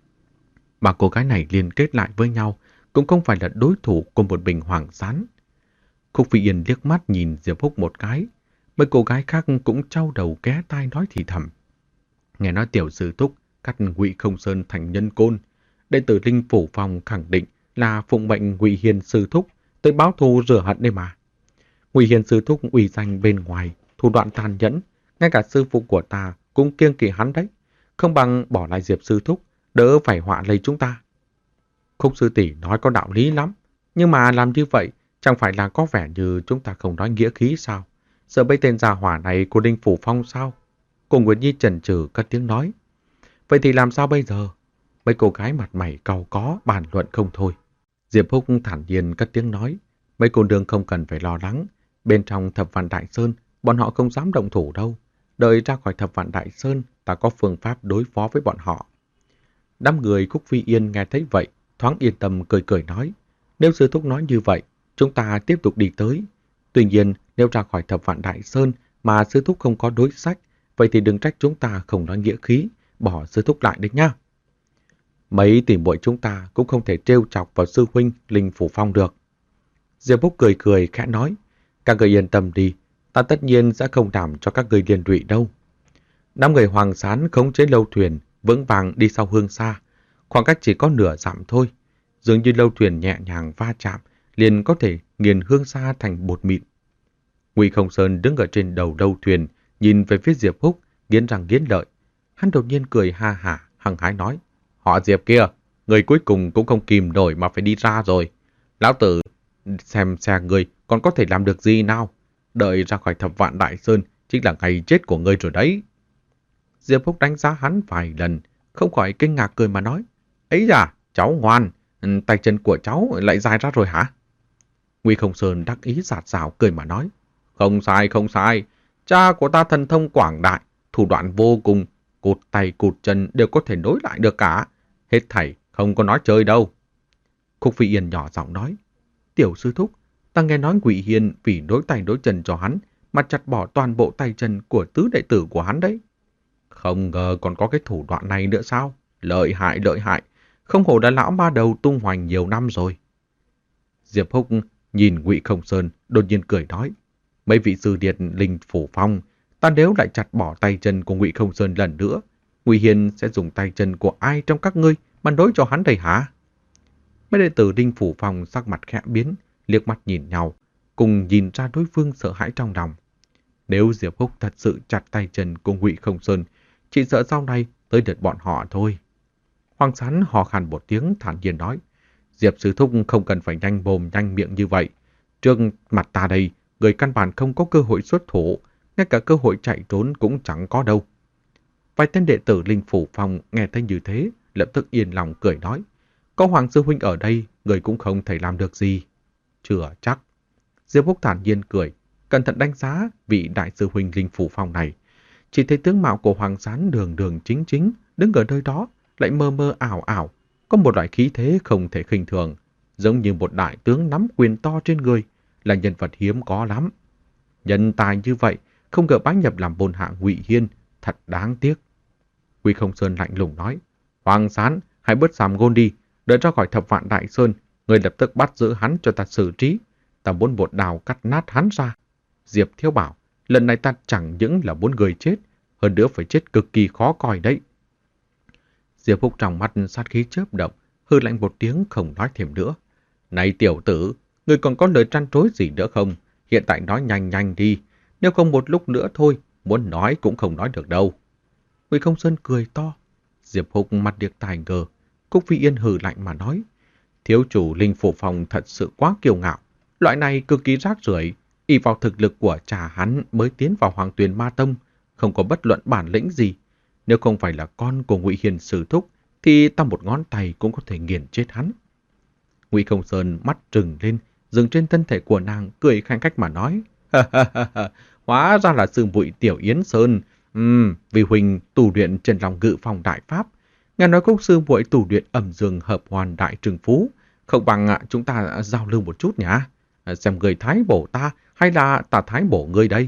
Mà cô gái này liên kết lại với nhau cũng không phải là đối thủ của một bình Hoàng Sán. Khúc Phi Yên liếc mắt nhìn Diệp Phúc một cái, mấy cô gái khác cũng trao đầu ghé tai nói thì thầm. Nghe nói tiểu sư thúc cắt Ngụy Không Sơn thành nhân côn, đệ tử Linh Phủ Phong khẳng định là phụng mệnh Ngụy Hiền sư thúc tới báo thù rửa hận đây mà. Ngụy Hiền sư thúc uy danh bên ngoài, thủ đoạn tàn nhẫn, ngay cả sư phụ của ta cũng kiêng kỵ hắn đấy, không bằng bỏ lại Diệp sư thúc, đỡ phải họa lấy chúng ta. Khúc sư tỷ nói có đạo lý lắm, nhưng mà làm như vậy chẳng phải là có vẻ như chúng ta không nói nghĩa khí sao? Sợ bây tên già hỏa này của Linh Phủ Phong sao? Cô Nguyệt Nhi chần chừ cất tiếng nói. Vậy thì làm sao bây giờ? Mấy cô gái mặt mày cau có bàn luận không thôi. Diệp Phúc thản nhiên cất tiếng nói. Mấy cô nương không cần phải lo lắng. Bên trong Thập Vạn Đại Sơn, bọn họ không dám động thủ đâu. Đợi ra khỏi Thập Vạn Đại Sơn, ta có phương pháp đối phó với bọn họ. Đám người Khúc Phi Yên nghe thấy vậy, thoáng yên tâm cười cười nói. Nếu sư thúc nói như vậy, chúng ta tiếp tục đi tới. Tuy nhiên, nếu ra khỏi Thập Vạn Đại Sơn mà sư thúc không có đối sách, vậy thì đừng trách chúng ta không nói nghĩa khí, bỏ sư thúc lại đấy nha. Mấy tỷ muội chúng ta cũng không thể trêu chọc vào sư huynh Linh Phủ Phong được. Diệp Phúc cười cười khẽ nói, các người yên tâm đi, ta tất nhiên sẽ không làm cho các người liên lụy đâu. Năm người Hoàng Sán khống chế lâu thuyền, vững vàng đi sau hương xa, khoảng cách chỉ có nửa dặm thôi. Dường như lâu thuyền nhẹ nhàng va chạm, liền có thể nghiền hương xa thành bột mịn. Ngụy Không Sơn đứng ở trên đầu lâu thuyền, nhìn về phía Diệp Phúc, nghiến răng nghiến lợi. Hắn đột nhiên cười ha hả, hăng hái nói, họ Diệp kia, người cuối cùng cũng không kìm nổi mà phải đi ra rồi. Lão tử, xem xe người còn có thể làm được gì nào? Đợi ra khỏi Thập Vạn Đại Sơn chính là ngày chết của ngươi rồi đấy. Diệp Phúc đánh giá hắn vài lần, không khỏi kinh ngạc cười mà nói, ấy da, cháu ngoan, tay chân của cháu lại dài ra rồi hả? Ngụy Không Sơn đắc ý sạt sảo cười mà nói, không sai, không sai, cha của ta thần thông quảng đại, thủ đoạn vô cùng, cụt tay cụt chân đều có thể nối lại được cả. Hết thảy, không có nói chơi đâu. Khúc Phi Yên nhỏ giọng nói, tiểu sư thúc, ta nghe nói Ngụy Hiên vì nối tay nối chân cho hắn mà chặt bỏ toàn bộ tay chân của tứ đệ tử của hắn đấy. Không ngờ còn có cái thủ đoạn này nữa sao? Lợi hại, lợi hại, không hổ đã lão ba đầu tung hoành nhiều năm rồi. Diệp Phúc nhìn Ngụy Không Sơn, đột nhiên cười nói, mấy vị sư điệt Linh Phủ Phong, ta nếu lại chặt bỏ tay chân của Ngụy Không Sơn lần nữa, Ngụy Hiên sẽ dùng tay chân của ai trong các ngươi mà nối cho hắn đây hả? Mấy đệ tử Linh Phủ Phong sắc mặt khẽ biến, liếc mắt nhìn nhau, cùng nhìn ra đối phương sợ hãi trong lòng. Nếu Diệp Phúc thật sự chặt tay chân của Ngụy Không Sơn, chỉ sợ sau này tới đợt bọn họ thôi. Hoàng Sán hò khàn một tiếng thản nhiên nói, Diệp sư thúc không cần phải nhanh mồm nhanh miệng như vậy. Trước mặt ta đây, người căn bản không có cơ hội xuất thủ, ngay cả cơ hội chạy trốn cũng chẳng có đâu. Vài tên đệ tử Linh Phủ Phong nghe thấy như thế, lập tức yên lòng cười nói. Có Hoàng sư huynh ở đây, người cũng không thể làm được gì. Chưa chắc. Diệp Húc thản nhiên cười, cẩn thận đánh giá vị đại sư huynh Linh Phủ Phong này. Chỉ thấy tướng mạo của Hoàng Sán đường đường chính chính, đứng ở nơi đó, lại mơ mơ ảo ảo, có một loại khí thế không thể khinh thường, giống như một đại tướng nắm quyền to trên người, là nhân vật hiếm có lắm. Nhân tài như vậy, không ngờ bái nhập làm môn hạ Ngụy Hiên, thật đáng tiếc. Quy Không Sơn lạnh lùng nói, Hoàng Sán, hãy bớt sàm ngôn đi, đợi ra khỏi Thập Vạn Đại Sơn, người lập tức bắt giữ hắn cho ta xử trí, ta muốn một đào cắt nát hắn ra. Diệp Thiếu bảo, lần này ta chẳng những là muốn người chết, hơn nữa phải chết cực kỳ khó coi đấy. Diệp Húc trong mắt sát khí chớp động, hư lạnh một tiếng không nói thêm nữa. Này tiểu tử, người còn có lời trăn trối gì nữa không? Hiện tại nói nhanh nhanh đi, nếu không một lúc nữa thôi, muốn nói cũng không nói được đâu. Ngụy Không Sơn cười to. Diệp Húc mặt điếc tai ngơ. Cúc Phi Yên hừ lạnh mà nói. Thiếu chủ Linh Phủ Phong thật sự quá kiêu ngạo. Loại này cực kỳ rác rưởi, ỷ vào thực lực của cha hắn mới tiến vào Hoàng Tuyền Ma Tông, không có bất luận bản lĩnh gì. Nếu không phải là con của Ngụy Hiền Sử Thúc, thì ta một ngón tay cũng có thể nghiền chết hắn. Ngụy Không Sơn mắt trừng lên, dừng trên thân thể của nàng, cười khanh khách mà nói. Hóa ra là sư muội Tiểu Yến Sơn. Ừm, vì huynh tù luyện trên lòng ngự phòng đại pháp. Nghe nói cốc sư muội tù luyện ẩm dương hợp hoàn đại trừng phú. Không bằng chúng ta giao lưu một chút nhỉ? Xem người thái bổ ta hay là ta thái bổ ngươi đây?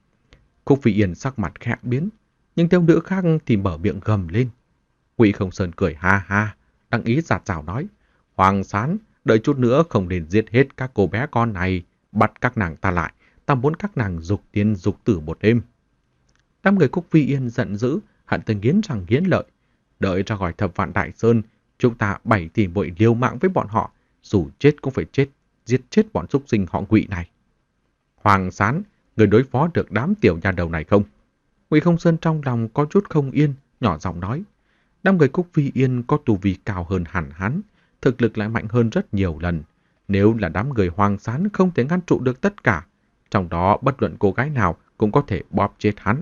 Khúc Phi Yên sắc mặt khẽ biến, nhưng thiếu nữ khác thì mở miệng gầm lên. Ngụy Không Sơn cười ha ha, đắc ý giạt rào nói. Hoàng Sán, đợi chút nữa không nên giết hết các cô bé con này, bắt các nàng ta lại, ta muốn các nàng dục tiên dục tử một đêm. Đám người Cúc Phi Yên giận dữ, hận tới nghiến răng nghiến lợi. Đợi ra khỏi Thập Vạn Đại Sơn, chúng ta bảy tỷ muội liều mạng với bọn họ, dù chết cũng phải chết, giết chết bọn súc sinh họ Ngụy này. Hoàng Sán, người đối phó được đám tiểu nhà đầu này không? Ngụy Không Sơn trong lòng có chút không yên, nhỏ giọng nói. Đám người Cúc Phi Yên có tu vi cao hơn hẳn hắn, thực lực lại mạnh hơn rất nhiều lần. Nếu là đám người Hoàng Sán không thể ngăn trụ được tất cả, trong đó bất luận cô gái nào cũng có thể bóp chết hắn.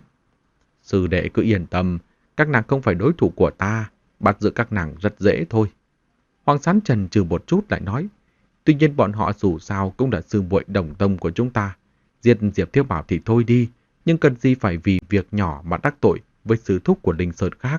Sư đệ cứ yên tâm, các nàng không phải đối thủ của ta, bắt giữ các nàng rất dễ thôi. Hoàng Sán chần chừ một chút lại nói, tuy nhiên bọn họ dù sao cũng là sư muội đồng tông của chúng ta. Giết Diệp Thiếu Bảo thì thôi đi, nhưng cần gì phải vì việc nhỏ mà đắc tội với sư thúc của Linh Sơn khác.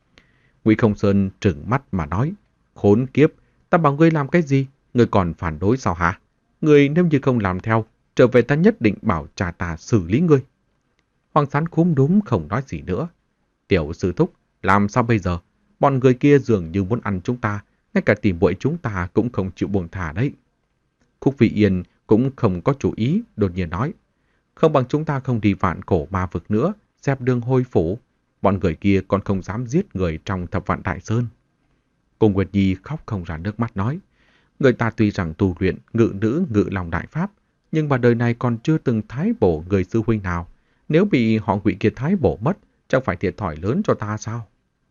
Ngụy Không Sơn trừng mắt mà nói, khốn kiếp, ta bảo ngươi làm cái gì, ngươi còn phản đối sao hả? Ngươi nếu như không làm theo, trở về ta nhất định bảo cha ta xử lý ngươi. Hoàng Sán khúm núm không nói gì nữa. Tiểu sư thúc, làm sao bây giờ? Bọn người kia dường như muốn ăn chúng ta, ngay cả tìm muội chúng ta cũng không chịu buông thả đấy. Khúc Phi Yên cũng không có chủ ý, đột nhiên nói. Không bằng chúng ta không đi vạn cổ ma vực nữa, dẹp đường hôi phủ. Bọn người kia còn không dám giết người trong Thập Vạn Đại Sơn. Cô Nguyệt Nhi khóc không ra nước mắt nói. Người ta tuy rằng tu luyện ngự nữ ngự lòng đại pháp, nhưng mà đời này còn chưa từng thái bổ người sư huynh nào. Nếu bị họ Ngụy kia thái bổ mất, chẳng phải thiệt thòi lớn cho ta sao?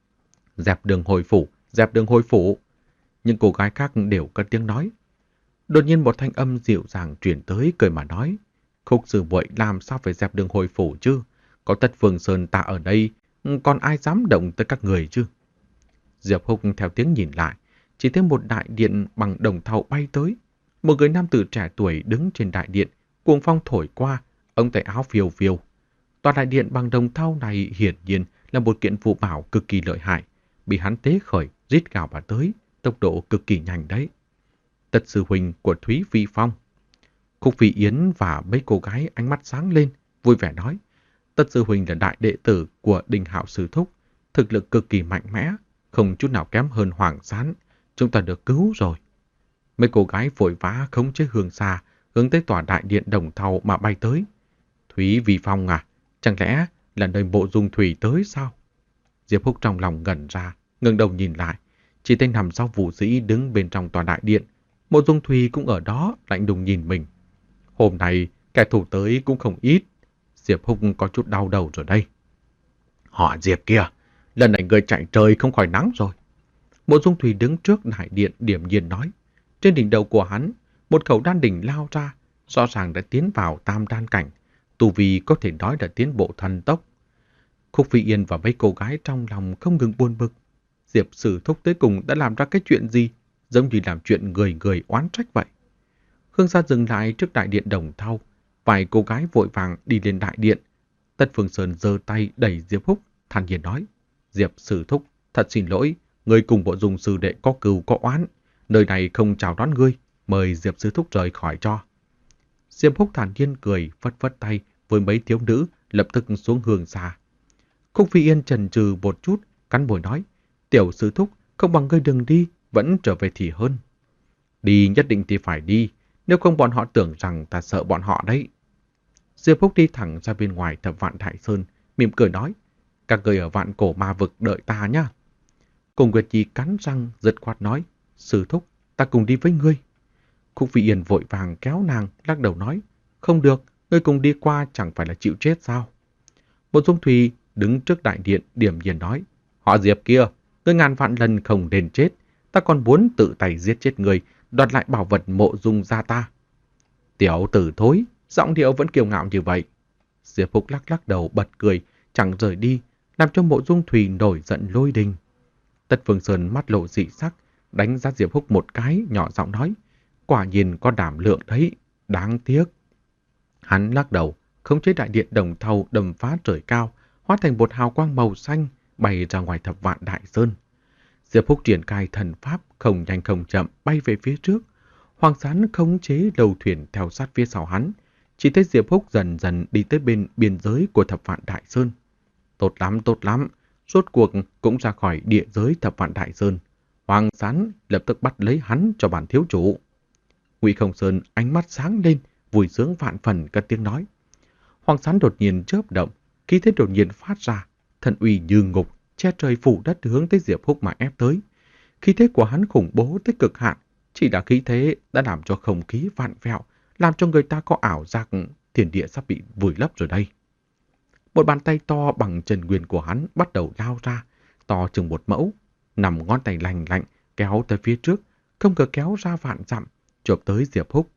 Dẹp đường hồi phủ, dẹp đường hồi phủ. Nhưng cô gái khác đều cất tiếng nói. Đột nhiên một thanh âm dịu dàng truyền tới, cười mà nói. Khúc sư muội làm sao phải dẹp đường hồi phủ chứ? Có Tất Phương Sơn ta ở đây, còn ai dám động tới các người chứ? Diệp Húc theo tiếng nhìn lại, chỉ thấy một đại điện bằng đồng thau bay tới. Một người nam tử trẻ tuổi đứng trên đại điện, cuồng phong thổi qua, ông tay áo phiêu phiêu. Tòa đại điện bằng đồng thau này hiển nhiên là một kiện phù bảo cực kỳ lợi hại, bị hắn tế khởi, rít gào mà tới, tốc độ cực kỳ nhanh đấy. Tất sư huynh của Thúy Phi Phong. Khúc Phi Yến và mấy cô gái ánh mắt sáng lên, vui vẻ nói. Tất sư huynh là đại đệ tử của Đình Hạo Sư Thúc, thực lực cực kỳ mạnh mẽ, không chút nào kém hơn Hoàng Sán. Chúng ta được cứu rồi. Mấy cô gái vội vã khống chế Hương Sa, hướng tới tòa đại điện đồng thau mà bay tới. Thúy Vi Phong à, chẳng lẽ là nơi Mộ Dung Thủy tới sao? Diệp Húc trong lòng ngẩn ra, ngẩng đầu nhìn lại, chỉ thấy nằm sau Vũ Dĩ đứng bên trong tòa đại điện. Mộ Dung Thủy cũng ở đó, lạnh lùng nhìn mình. Hôm nay kẻ thù tới cũng không ít. Diệp Húc có chút đau đầu rồi đây. Họ Diệp kia, lần này người chạy trời không khỏi nắng rồi. Mộ Dung Thủy đứng trước đại điện điềm nhiên nói. Trên đỉnh đầu của hắn, một khẩu đan đỉnh lao ra, rõ ràng đã tiến vào tam đan cảnh. tu vi có thể nói là tiến bộ thần tốc. Khúc Phi Yên và mấy cô gái trong lòng không ngừng buồn bực. Diệp Sư Thúc tới cùng đã làm ra cái chuyện gì, giống như làm chuyện người người oán trách vậy. Khương Gia dừng lại trước đại điện Đồng Thau, vài cô gái vội vàng đi lên đại điện. Tất Phương Sơn giơ tay đẩy Diệp Húc, thản nhiên nói: Diệp Sư Thúc, thật xin lỗi, người cùng bộ dung sư đệ có cừu có oán, nơi này không chào đón ngươi, mời Diệp Sư Thúc rời khỏi cho. Diệp Húc thản nhiên cười, phất phất tay với mấy thiếu nữ, lập tức xuống hương xa. Khúc Phi Yên chần chừ một chút, cắn môi nói: Tiểu Sư Thúc, không bằng ngươi đừng đi, vẫn trở về thì hơn. Đi nhất định thì phải đi, nếu không bọn họ tưởng rằng ta sợ bọn họ đấy. Diệp Húc đi thẳng ra bên ngoài Thập Vạn Đại Sơn, mỉm cười nói: Các người ở Vạn Cổ Ma Vực đợi ta nhá. Cùng Nguyệt Nhi cắn răng giật khoát nói: Sư Thúc, ta cùng đi với ngươi. Khúc Phi Yên vội vàng kéo nàng, lắc đầu nói: Không được, ngươi cùng đi qua chẳng phải là chịu chết sao? Bộ Dung Thùy đứng trước đại điện điểm nhiên nói: Họ Diệp kia, ngươi ngàn vạn lần không nên chết, ta còn muốn tự tay giết chết ngươi, đoạt lại bảo vật mộ dung gia ta. Tiểu tử thối, giọng điệu vẫn kiêu ngạo như vậy. Diệp Húc lắc lắc đầu bật cười, chẳng rời đi, làm cho Mộ Dung Thùy nổi giận lôi đình. Tất Phương Sơn mắt lộ dị sắc, đánh giá Diệp Húc một cái, nhỏ giọng nói: Quả nhiên có đảm lượng đấy, đáng tiếc. Hắn lắc đầu, khống chế đại điện Đồng Thau đâm phá trời cao, hóa thành một hào quang màu xanh, bay ra ngoài Thập Vạn Đại Sơn. Diệp Húc triển khai thần pháp, không nhanh không chậm bay về phía trước. Hoàng Sán khống chế đầu thuyền theo sát phía sau hắn. Chỉ thấy Diệp Húc dần dần đi tới bên biên giới của Thập Vạn Đại Sơn. Tốt lắm, tốt lắm. Rốt cuộc cũng ra khỏi địa giới Thập Vạn Đại Sơn. Hoàng Sán lập tức bắt lấy hắn cho bản thiếu chủ. Ngụy Không Sơn ánh mắt sáng lên, vui sướng vạn phần cất tiếng nói. Hoàng Sán đột nhiên chớp động, khí thế đột nhiên phát ra, thần uy như ngục, che trời phủ đất hướng tới Diệp Húc mà ép tới. Khí thế của hắn khủng bố tới cực hạn, chỉ đã khí thế đã làm cho không khí vạn vẹo, làm cho người ta có ảo giác thiên địa sắp bị vùi lấp rồi đây. Một bàn tay to bằng chân nguyên của hắn bắt đầu lao ra, to chừng một mẫu, nằm ngón tay lành lạnh kéo tới phía trước, không ngờ kéo ra vạn dặm, chộp tới Diệp Húc.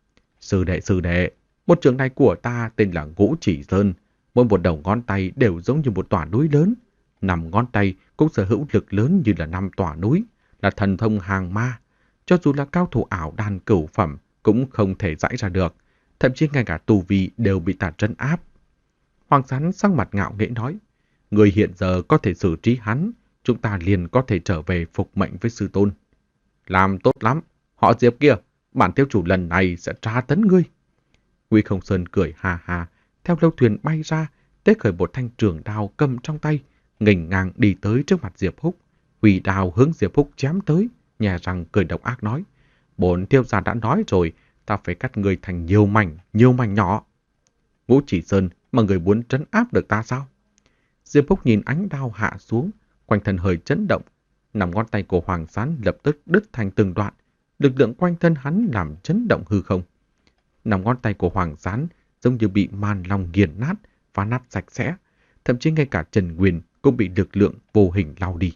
Sư đệ, sư đệ, một trường này của ta tên là Ngũ Chỉ Sơn, mỗi một đầu ngón tay đều giống như một tòa núi lớn, năm ngón tay cũng sở hữu lực lớn như là năm tòa núi, là thần thông hàng ma. Cho dù là cao thủ ảo đan cửu phẩm cũng không thể giải ra được, thậm chí ngay cả tu vi đều bị ta trấn áp. Hoàng Sán sắc mặt ngạo nghễ nói: Người hiện giờ có thể xử trí hắn, chúng ta liền có thể trở về phục mệnh với sư tôn. Làm tốt lắm, họ Diệp kia, bản thiếu chủ lần này sẽ tra tấn ngươi. Ngụy Không Sơn cười hà hà, theo lâu thuyền bay ra, tế khởi một thanh trường đao cầm trong tay, nghênh ngang đi tới trước mặt Diệp Húc. Hủy đao hướng Diệp Húc chém tới, nhè răng cười độc ác nói: Bổn thiếu gia đã nói rồi, ta phải cắt người thành nhiều mảnh, nhiều mảnh nhỏ. Ngũ Chỉ Sơn mà người muốn trấn áp được ta sao? Diệp Húc nhìn ánh đao hạ xuống, quanh thân hơi chấn động, nằm ngón tay của Hoàng Sán lập tức đứt thành từng đoạn, lực lượng quanh thân hắn làm chấn động hư không. Nằm ngón tay của Hoàng Sán giống như bị màn long nghiền nát, phá nát sạch sẽ, thậm chí ngay cả Trần Nguyên cũng bị lực lượng vô hình lau đi.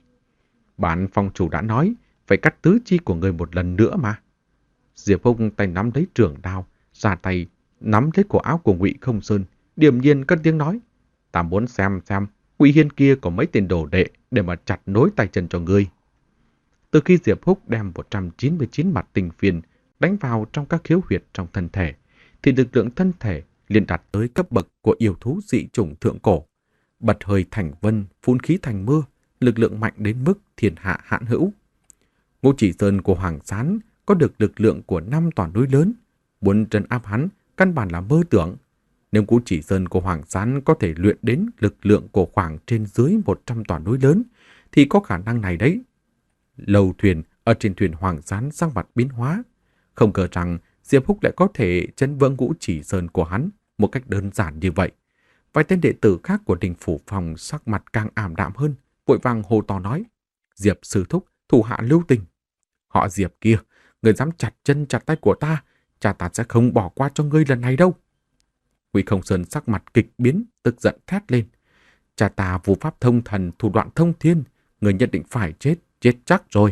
Bản phong chủ đã nói, phải cắt tứ chi của người một lần nữa mà. Diệp Húc tay nắm lấy trường đao, ra tay nắm lấy cổ áo của Ngụy Không Sơn, điềm nhiên cất tiếng nói: Ta muốn xem xem Ngụy Hiên kia có mấy tên đồ đệ để mà chặt nối tay chân cho ngươi. Từ khi Diệp Húc đem một trăm chín mươi chín mặt tinh phiền đánh vào trong các khiếu huyệt trong thân thể, thì lực lượng thân thể liền đạt tới cấp bậc của yêu thú dị chủng thượng cổ. Bật hơi thành vân, phun khí thành mưa, lực lượng mạnh đến mức thiên hạ hạn hữu. Ngũ Chỉ Sơn của Hoàng Sán có được lực lượng của năm tòa núi lớn, muốn trấn áp hắn căn bản là mơ tưởng. Nếu Ngũ Chỉ Sơn của Hoàng Sán có thể luyện đến lực lượng của khoảng trên dưới một trăm tòa núi lớn, thì có khả năng này đấy. Lầu thuyền ở trên thuyền Hoàng Sán sang mặt biến hóa, không ngờ rằng Diệp Húc lại có thể chấn vỡ Ngũ Chỉ Sơn của hắn một cách đơn giản như vậy. Vài tên đệ tử khác của Đình Phủ Phòng sắc mặt càng ảm đạm hơn, vội vàng hô to nói: Diệp sư thúc, thủ hạ lưu tình. Họ Diệp kia, người dám chặt chân chặt tay của ta, cha ta sẽ không bỏ qua cho ngươi lần này đâu. Ngụy Không Sơn sắc mặt kịch biến, tức giận thét lên: Cha ta vô pháp thông thần, thủ đoạn thông thiên, người nhất định phải chết, chết chắc rồi.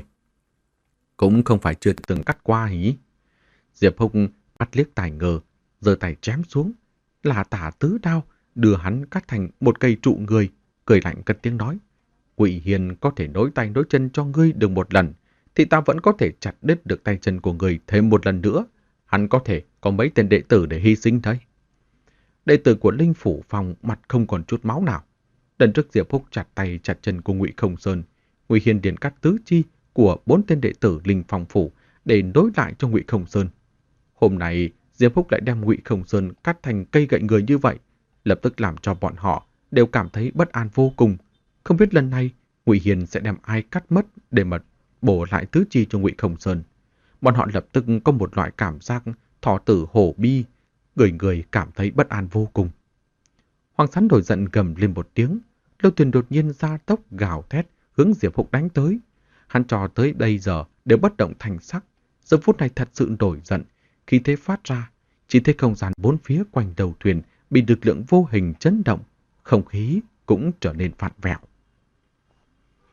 Cũng không phải chưa từng cắt qua hỉ. Diệp Húc bắt liếc tài ngờ, giơ tay chém xuống. là tả tứ đao, đưa hắn cắt thành một cây trụ người, cười lạnh cất tiếng nói. Ngụy Hiền có thể nối tay nối chân cho ngươi được một lần, thì ta vẫn có thể chặt đứt được tay chân của ngươi thêm một lần nữa. Hắn có thể có mấy tên đệ tử để hy sinh đấy. Đệ tử của Linh Phủ Phòng mặt không còn chút máu nào. Lần trước Diệp Phúc chặt tay chặt chân của Ngụy Không Sơn, Ngụy Hiền liền cắt tứ chi của bốn tên đệ tử Linh Phòng Phủ để nối lại cho Ngụy Không Sơn. Hôm nay Diệp Phúc lại đem Ngụy Không Sơn cắt thành cây gậy người như vậy, lập tức làm cho bọn họ đều cảm thấy bất an vô cùng. Không biết lần này Ngụy Hiền sẽ đem ai cắt mất để mà bổ lại tứ chi cho Ngụy Không Sơn. Bọn họ lập tức có một loại cảm giác thọ tử hổ bi, người người cảm thấy bất an vô cùng. Hoàng Sán nổi giận gầm lên một tiếng, Lâu Tuyền đột nhiên ra tốc gào thét hướng Diệp Phúc đánh tới. Hắn cho tới bây giờ đều bất động thành sắc, giờ phút này thật sự nổi giận, khi thế phát ra, chỉ thấy không gian bốn phía quanh đầu thuyền bị lực lượng vô hình chấn động, không khí cũng trở nên vặn vẹo.